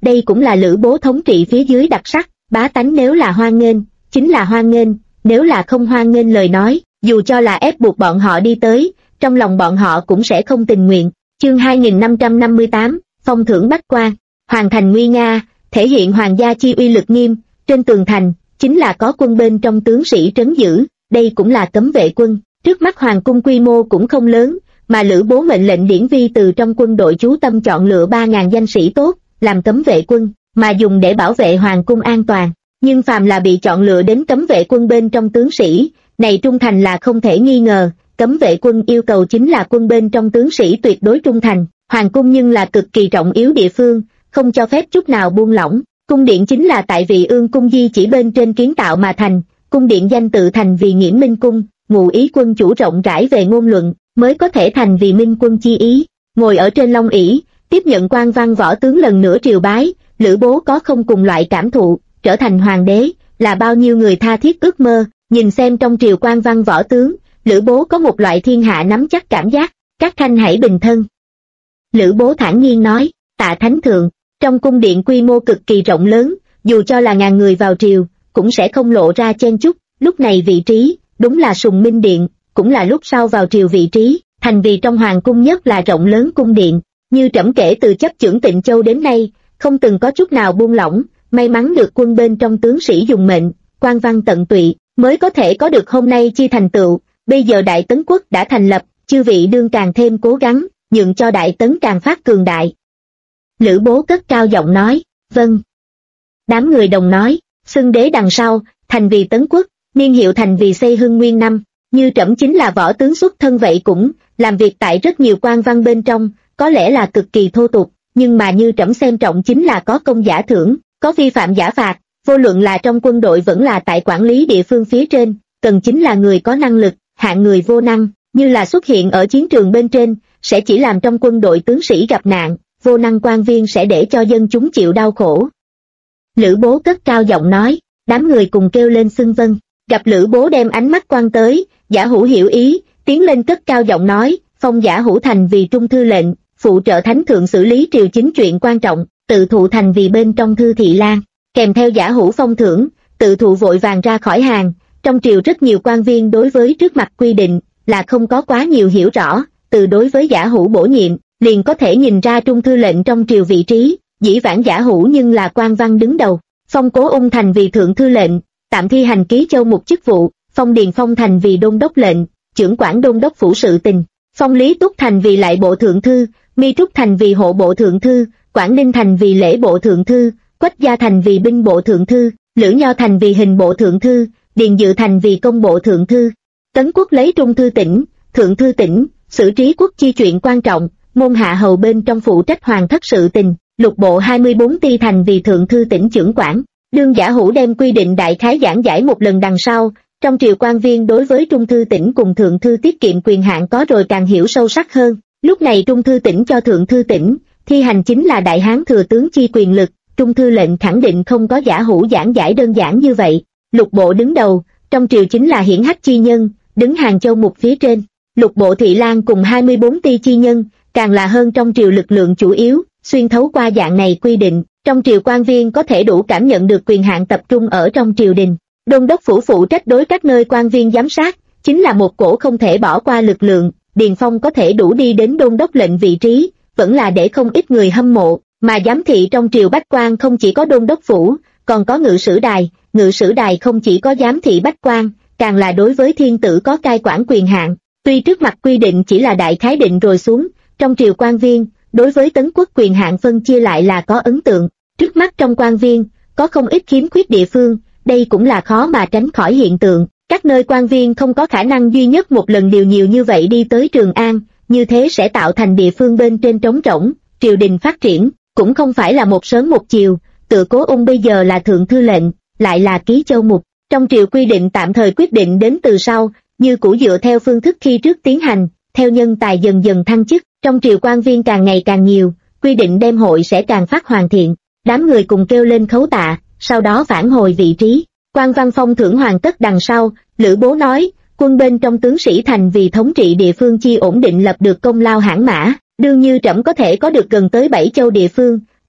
đây cũng là Lữ Bố thống trị phía dưới đặc sắc, bá tánh nếu là hoan nghênh, chính là hoan nghênh, nếu là không hoan nghênh lời nói, dù cho là ép buộc bọn họ đi tới, trong lòng bọn họ cũng sẽ không tình nguyện. Chương 2558, phong thưởng bách quan, hoàng thành nguy nga, thể hiện hoàng gia chi uy lực nghiêm, trên tường thành, chính là có quân bên trong tướng sĩ trấn giữ, đây cũng là cấm vệ quân, trước mắt hoàng cung quy mô cũng không lớn, mà Lữ Bố mệnh lệnh Điển Vi từ trong quân đội chú tâm chọn lựa 3.000 danh sĩ tốt, làm cấm vệ quân, mà dùng để bảo vệ hoàng cung an toàn. Nhưng phàm là bị chọn lựa đến cấm vệ quân bên trong tướng sĩ, này trung thành là không thể nghi ngờ, cấm vệ quân yêu cầu chính là quân bên trong tướng sĩ tuyệt đối trung thành, hoàng cung nhưng là cực kỳ trọng yếu địa phương, không cho phép chút nào buông lỏng. Cung điện chính là tại Vị Ương cung di chỉ bên trên kiến tạo mà thành, cung điện danh tự thành vì Nghiễn Minh cung, ngụ ý quân chủ rộng rãi về ngôn luận, mới có thể thành vì Minh quân chi ý. Ngồi ở trên long ỷ, tiếp nhận quan văn võ tướng lần nữa triều bái, Lữ Bố có không cùng loại cảm thụ, trở thành hoàng đế, là bao nhiêu người tha thiết ước mơ, nhìn xem trong triều quan văn võ tướng, Lữ Bố có một loại thiên hạ nắm chắc cảm giác, các khanh hãy bình thân. Lữ Bố thản nhiên nói, tạ thánh thượng, trong cung điện quy mô cực kỳ rộng lớn, dù cho là ngàn người vào triều, cũng sẽ không lộ ra chen chúc, lúc này vị trí, đúng là Sùng Minh Điện, cũng là lúc sau vào triều vị trí, thành vì trong hoàng cung nhất là rộng lớn cung điện, như trẫm kể từ chấp chưởng Tịnh Châu đến nay, không từng có chút nào buông lỏng, may mắn được quân bên trong tướng sĩ dùng mệnh, quan văn tận tụy, mới có thể có được hôm nay chi thành tựu, bây giờ Đại Tấn quốc đã thành lập, chư vị đương càng thêm cố gắng, nhượng cho Đại Tấn càng phát cường đại. Lữ Bố cất cao giọng nói, vâng. Đám người đồng nói, xưng đế đằng sau, thành vì Tấn quốc, niên hiệu thành vì xây hưng nguyên năm, như trẫm chính là võ tướng xuất thân vậy cũng, làm việc tại rất nhiều quan văn bên trong, có lẽ là cực kỳ thô tục, nhưng mà như trẫm xem trọng chính là có công giả thưởng, có vi phạm giả phạt, vô luận là trong quân đội vẫn là tại quản lý địa phương phía trên, cần chính là người có năng lực, hạng người vô năng, như là xuất hiện ở chiến trường bên trên, sẽ chỉ làm trong quân đội tướng sĩ gặp nạn, vô năng quan viên sẽ để cho dân chúng chịu đau khổ. Lữ Bố cất cao giọng nói, đám người cùng kêu lên xưng vâng, gặp Lữ Bố đem ánh mắt quan tới, Giả Hữu hiểu ý, tiến lên cất cao giọng nói, phong Giả Hữu thành vì trung thư lệnh, phụ trợ thánh thượng xử lý triều chính chuyện quan trọng, tự thụ thành vì bên trong thư thị lang, kèm theo Giả Hữu phong thưởng, tự thụ vội vàng ra khỏi hàng. Trong triều rất nhiều quan viên đối với trước mặt quy định là không có quá nhiều hiểu rõ, từ đối với Giả Hữu bổ nhiệm, liền có thể nhìn ra trung thư lệnh trong triều vị trí, dĩ vãng Giả Hữu nhưng là quan văn đứng đầu, phong Cố Ung thành vì thượng thư lệnh, tạm thi hành Ký Châu một chức vụ, phong Điền Phong thành vì đôn đốc lệnh, trưởng quản đôn đốc phủ sự tình, phong Lý Túc thành vì lại bộ thượng thư, Mi Trúc thành vì hộ bộ thượng thư, Quảng Ninh thành vì lễ bộ thượng thư, Quách Gia thành vì binh bộ thượng thư, Lữ Nho thành vì hình bộ thượng thư, Điền Dự thành vì công bộ thượng thư. Tấn quốc lấy trung thư tỉnh, thượng thư tỉnh, xử trí quốc chi chuyện quan trọng, môn hạ hầu bên trong phụ trách hoàng thất sự tình, lục bộ 24 ti thành vì thượng thư tỉnh trưởng quản. Đương Giả Hữu đem quy định đại khái giảng giải một lần đằng sau, trong triều quan viên đối với trung thư tỉnh cùng thượng thư tiết kiệm quyền hạn có rồi càng hiểu sâu sắc hơn. Lúc này trung thư tỉnh cho thượng thư tỉnh, thi hành chính là đại hán thừa tướng chi quyền lực, trung thư lệnh khẳng định không có Giả Hữu giảng giải đơn giản như vậy. Lục bộ đứng đầu, trong triều chính là hiển hách chi nhân, đứng hàng châu mục phía trên. Lục bộ thị lang cùng 24 ti chi nhân, càng là hơn trong triều lực lượng chủ yếu, xuyên thấu qua dạng này quy định, trong triều quan viên có thể đủ cảm nhận được quyền hạn tập trung ở trong triều đình. Đôn đốc phủ phụ trách đối các nơi quan viên giám sát, chính là một cổ không thể bỏ qua lực lượng. Điền Phong có thể đủ đi đến đôn đốc lệnh vị trí, vẫn là để không ít người hâm mộ, mà giám thị trong triều bách quan không chỉ có đôn đốc phủ, còn có ngự sử đài không chỉ có giám thị bách quan, càng là đối với thiên tử có cai quản quyền hạn. Tuy trước mặt quy định chỉ là đại khái định rồi xuống, trong triều quan viên, đối với Tấn quốc quyền hạn phân chia lại là có ấn tượng. Trước mắt trong quan viên, có không ít khiếm khuyết địa phương, đây cũng là khó mà tránh khỏi hiện tượng. Các nơi quan viên không có khả năng duy nhất một lần điều nhiều như vậy đi tới Trường An, như thế sẽ tạo thành địa phương bên trên trống rỗng, triều đình phát triển, cũng không phải là một sớm một chiều, tự Cố Ung bây giờ là thượng thư lệnh, lại là Ký Châu mục, trong triều quy định tạm thời quyết định đến từ sau, như cũ dựa theo phương thức khi trước tiến hành, theo nhân tài dần dần thăng chức, trong triều quan viên càng ngày càng nhiều, quy định đem hội sẽ càng phát hoàn thiện, đám người cùng kêu lên khấu tạ, sau đó phản hồi vị trí. Quan văn phong thưởng hoàn tất đằng sau, Lữ Bố nói, quân bên trong tướng sĩ thành vì thống trị địa phương chi ổn định lập được công lao hãn mã, đương như trẫm có thể có được gần tới 7 châu địa phương,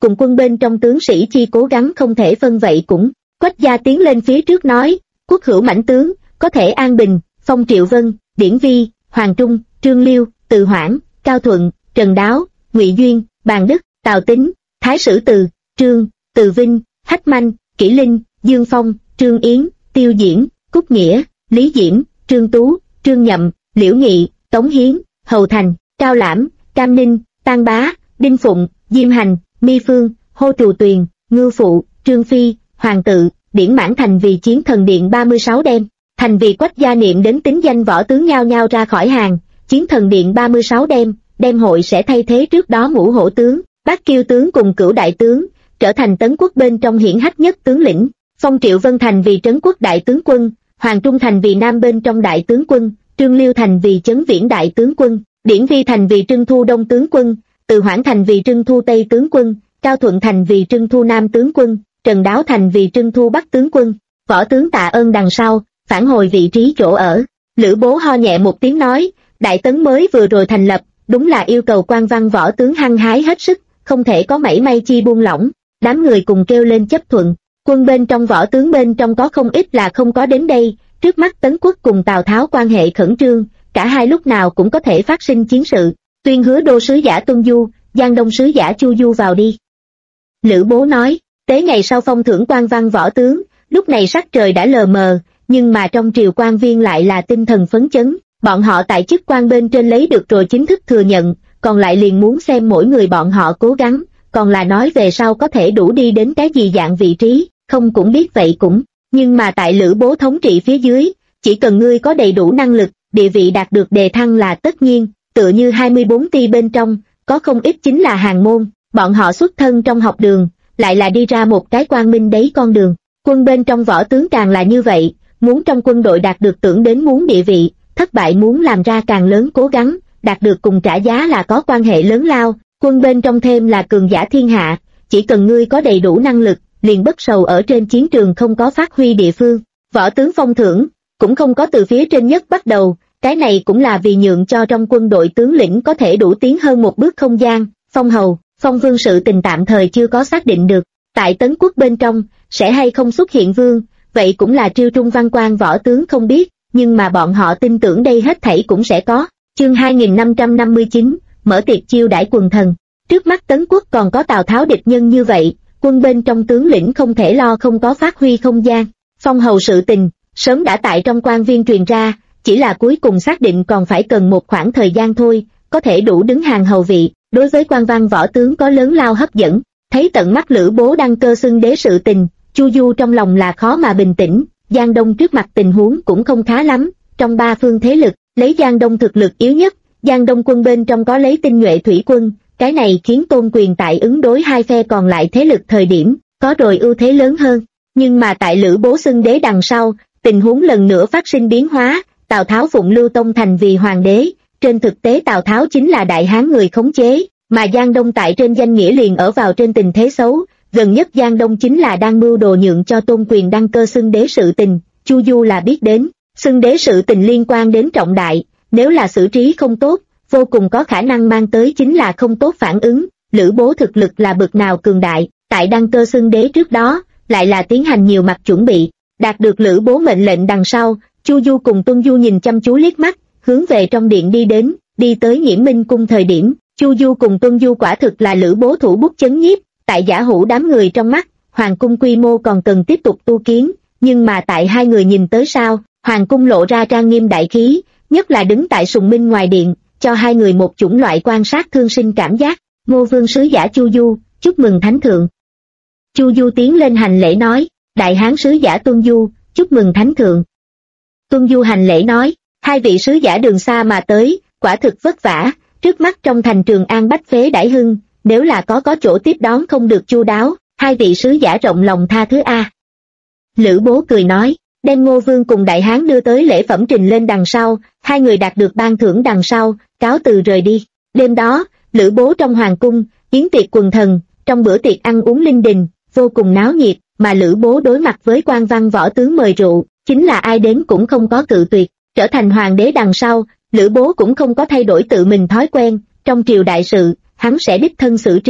cùng quân bên trong tướng sĩ chi cố gắng không thể phân vậy cũng. Quách gia tiến lên phía trước nói, quốc hữu mãnh tướng, có thể an bình, phong Triệu Vân, Điển Vi, Hoàng Trung, Trương Liêu, Từ Hoảng, Cao Thuận, Trần Đáo, Ngụy Duyên, Bàn Đức, Tào Tính, Thái Sử Từ, Trương, Từ Vinh, Hách Manh, Kỷ Linh, Dương Phong, Trương Yến, Tiêu Diễn, Cúc Nghĩa, Lý Diễm, Trương Tú, Trương Nhậm, Liễu Nghị, Tống Hiến, Hầu Thành, Cao Lãm, Cam Ninh, Tăng Bá, Đinh Phụng, Diêm Hành, Mi Phương, Hô Trù Tuyền, Ngưu Phụ, Trương Phi, Hoàng Tự, Điển Mãn thành vì chiến thần điện 36 đêm. Thành vì Quách gia niệm đến tính danh võ tướng nhao nhao ra khỏi hàng, chiến thần điện 36 đêm hội sẽ thay thế trước đó Ngũ Hổ tướng, Bát Kiêu tướng cùng Cửu đại tướng, trở thành tấn quốc bên trong hiển hách nhất tướng lĩnh. Phong Triệu Vân thành vì trấn quốc đại tướng quân, Hoàng Trung thành vì nam bên trong đại tướng quân, Trương Liêu thành vì chấn viễn đại tướng quân, Điển Vi thành vì Trưng Thu đông tướng quân, Từ Hoảng thành vì Trưng Thu tây tướng quân, Cao Thuận thành vì Trưng Thu nam tướng quân, Trần Đáo thành vì Trưng Thu bắc tướng quân. Võ tướng tạ ơn đằng sau, phản hồi vị trí chỗ ở. Lữ Bố ho nhẹ một tiếng nói, đại tấn mới vừa rồi thành lập, đúng là yêu cầu quan văn võ tướng hăng hái hết sức, không thể có mảy may chi buông lỏng. Đám người cùng kêu lên chấp thuận. Quân bên trong võ tướng bên trong có không ít là không có đến đây, trước mắt Tấn quốc cùng Tào Tháo quan hệ khẩn trương, cả hai lúc nào cũng có thể phát sinh chiến sự. Tuyên hứa đô sứ giả Tuân Du, Giang Đông sứ giả Chu Du vào đi. Lữ Bố nói, tế ngày sau phong thưởng quan văn võ tướng, lúc này sắc trời đã lờ mờ, nhưng mà trong triều quan viên lại là tinh thần phấn chấn, bọn họ tại chức quan bên trên lấy được rồi chính thức thừa nhận, còn lại liền muốn xem mỗi người bọn họ cố gắng, còn là nói về sau có thể đủ đi đến cái gì dạng vị trí, không cũng biết vậy cũng, nhưng mà tại Lữ Bố thống trị phía dưới, chỉ cần ngươi có đầy đủ năng lực, địa vị đạt được đề thăng là tất nhiên, tựa như 24 ty bên trong, có không ít chính là hàng môn, bọn họ xuất thân trong học đường, lại là đi ra một cái quang minh đấy con đường. Quân bên trong võ tướng càng là như vậy, muốn trong quân đội đạt được tưởng đến muốn địa vị, thất bại muốn làm ra càng lớn cố gắng, đạt được cùng trả giá là có quan hệ lớn lao, quân bên trong thêm là cường giả thiên hạ, chỉ cần ngươi có đầy đủ năng lực, liền bất sầu ở trên chiến trường không có phát huy địa phương. Võ tướng phong thưởng, cũng không có từ phía trên nhất bắt đầu, cái này cũng là vì nhượng cho trong quân đội tướng lĩnh có thể đủ tiến hơn một bước không gian, phong hầu, phong vương sự tình tạm thời chưa có xác định được, tại Tấn quốc bên trong, sẽ hay không xuất hiện vương, vậy cũng là triêu trung văn quan võ tướng không biết, nhưng mà bọn họ tin tưởng đây hết thảy cũng sẽ có. Chương 2559, mở tiệc chiêu đãi quần thần. Trước mắt Tấn quốc còn có Tào Tháo địch nhân như vậy, quân bên trong tướng lĩnh không thể lo không có phát huy không gian. Phong hầu sự tình, sớm đã tại trong quan viên truyền ra, chỉ là cuối cùng xác định còn phải cần một khoảng thời gian thôi, có thể đủ đứng hàng hầu vị, đối với quan văn võ tướng có lớn lao hấp dẫn. Thấy tận mắt Lữ Bố đăng cơ xưng đế sự tình, Chu Du trong lòng là khó mà bình tĩnh. Giang Đông trước mặt tình huống cũng không khá lắm, trong ba phương thế lực, lấy Giang Đông thực lực yếu nhất, Giang Đông quân bên trong có lấy tinh nhuệ thủy quân, cái này khiến Tôn Quyền tại ứng đối hai phe còn lại thế lực thời điểm, có rồi ưu thế lớn hơn. Nhưng mà tại Lữ Bố xưng đế đằng sau, tình huống lần nữa phát sinh biến hóa, Tào Tháo phụng Lưu Tông thành vì hoàng đế, trên thực tế Tào Tháo chính là đại hán người khống chế, mà Giang Đông tại trên danh nghĩa liền ở vào trên tình thế xấu. Gần nhất Giang Đông chính là đang mưu đồ nhượng cho Tôn Quyền đăng cơ xưng đế sự tình, Chu Du là biết đến, xưng đế sự tình liên quan đến trọng đại, nếu là xử trí không tốt, vô cùng có khả năng mang tới chính là không tốt phản ứng. Lữ Bố thực lực là bậc nào cường đại, tại đăng cơ xưng đế trước đó, lại là tiến hành nhiều mặt chuẩn bị, đạt được Lữ Bố mệnh lệnh đằng sau, Chu Du cùng Tuân Du nhìn chăm chú liếc mắt, hướng về trong điện đi đến, đi tới Nghiễm Minh cung thời điểm, Chu Du cùng Tuân Du quả thực là Lữ Bố thủ bút chấn nhiếp. Tại giả hữu đám người trong mắt, hoàng cung quy mô còn cần tiếp tục tu kiến, nhưng mà tại hai người nhìn tới sau, hoàng cung lộ ra trang nghiêm đại khí, nhất là đứng tại Sùng Minh ngoài điện, cho hai người một chủng loại quan sát thương sinh cảm giác. Ngô vương sứ giả Chu Du, chúc mừng thánh thượng. Chu Du tiến lên hành lễ nói, đại hán sứ giả Tuân Du, chúc mừng thánh thượng. Tuân Du hành lễ nói, hai vị sứ giả đường xa mà tới, quả thực vất vả, trước mắt trong thành Trường An bách phế đãi hưng, nếu là có chỗ tiếp đón không được chu đáo, hai vị sứ giả rộng lòng tha thứ a. Lữ Bố cười nói, đem Ngô vương cùng đại hán đưa tới lễ phẩm trình lên đằng sau, hai người đạt được ban thưởng đằng sau, cáo từ rời đi. Đêm đó, Lữ Bố trong hoàng cung, yến tiệc quần thần, trong bữa tiệc ăn uống linh đình, vô cùng náo nhiệt, mà Lữ Bố đối mặt với quan văn võ tướng mời rượu, chính là ai đến cũng không có cự tuyệt. Trở thành hoàng đế đằng sau, Lữ Bố cũng không có thay đổi tự mình thói quen, trong triều đại sự, hắn sẽ đích thân xử trí,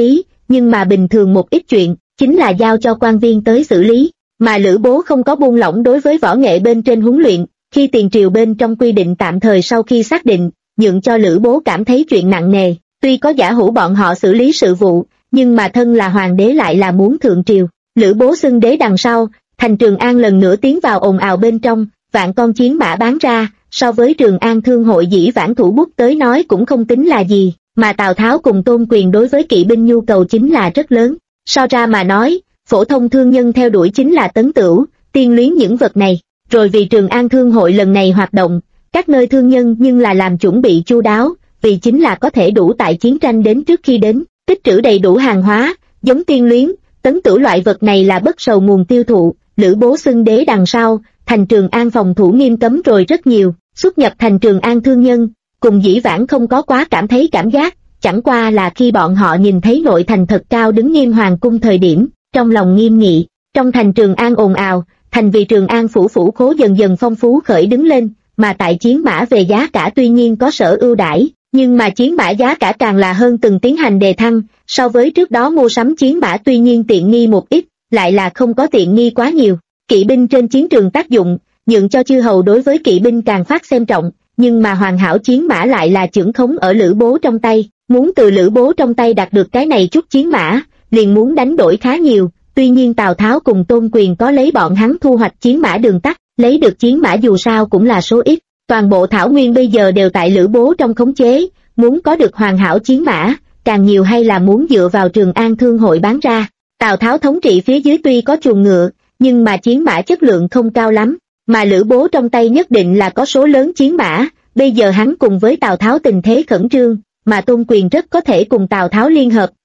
nhưng mà bình thường một ít chuyện, chính là giao cho quan viên tới xử lý, mà Lữ Bố không có buông lỏng đối với võ nghệ bên trên huấn luyện, khi tiền triều bên trong quy định tạm thời sau khi xác định, nhượng cho Lữ Bố cảm thấy chuyện nặng nề, tuy có giả hữu bọn họ xử lý sự vụ, nhưng mà thân là hoàng đế lại là muốn thượng triều. Lữ Bố xưng đế đằng sau, thành Trường An lần nữa tiến vào ồn ào bên trong, vạn con chiến mã bán ra, so với Trường An thương hội dĩ vãng thủ bút tới nói cũng không tính là gì, mà Tào Tháo cùng Tôn Quyền đối với kỵ binh nhu cầu chính là rất lớn. So ra mà nói, phổ thông thương nhân theo đuổi chính là tấn tửu, tiên luyến những vật này, rồi vì Trường An thương hội lần này hoạt động, các nơi thương nhân nhưng là làm chuẩn bị chu đáo, vì chính là có thể đủ tại chiến tranh đến trước khi đến, tích trữ đầy đủ hàng hóa, giống tiên luyến, tấn tửu loại vật này là bất sầu nguồn tiêu thụ. Lữ Bố xưng đế đằng sau, thành Trường An phòng thủ nghiêm cấm rồi rất nhiều, xuất nhập thành Trường An thương nhân, cùng dĩ vãng không có quá cảm thấy cảm giác, chẳng qua là khi bọn họ nhìn thấy nội thành thật cao đứng nghiêm hoàng cung thời điểm, trong lòng nghiêm nghị. Trong thành Trường An ồn ào, thành vì Trường An phủ khố dần dần phong phú khởi đứng lên, mà tại chiến mã về giá cả tuy nhiên có sở ưu đãi, nhưng mà chiến mã giá cả càng là hơn từng tiến hành đề thăng, so với trước đó mua sắm chiến mã tuy nhiên tiện nghi một ít, lại là không có tiện nghi quá nhiều. Kỵ binh trên chiến trường tác dụng, nhượng cho chư hầu đối với kỵ binh càng phát xem trọng, nhưng mà hoàn hảo chiến mã lại là chưởng khống ở Lữ Bố trong tay, muốn từ Lữ Bố trong tay đạt được cái này chút chiến mã, liền muốn đánh đổi khá nhiều. Tuy nhiên Tào Tháo cùng Tôn Quyền có lấy bọn hắn thu hoạch chiến mã đường tắt, lấy được chiến mã dù sao cũng là số ít, toàn bộ thảo nguyên bây giờ đều tại Lữ Bố trong khống chế, muốn có được hoàn hảo chiến mã, càng nhiều hay là muốn dựa vào Trường An thương hội bán ra. Tào Tháo thống trị phía dưới tuy có chuồng ngựa, nhưng mà chiến mã chất lượng không cao lắm, mà Lữ Bố trong tay nhất định là có số lớn chiến mã, bây giờ hắn cùng với Tào Tháo tình thế khẩn trương, mà Tôn Quyền rất có thể cùng Tào Tháo liên hợp,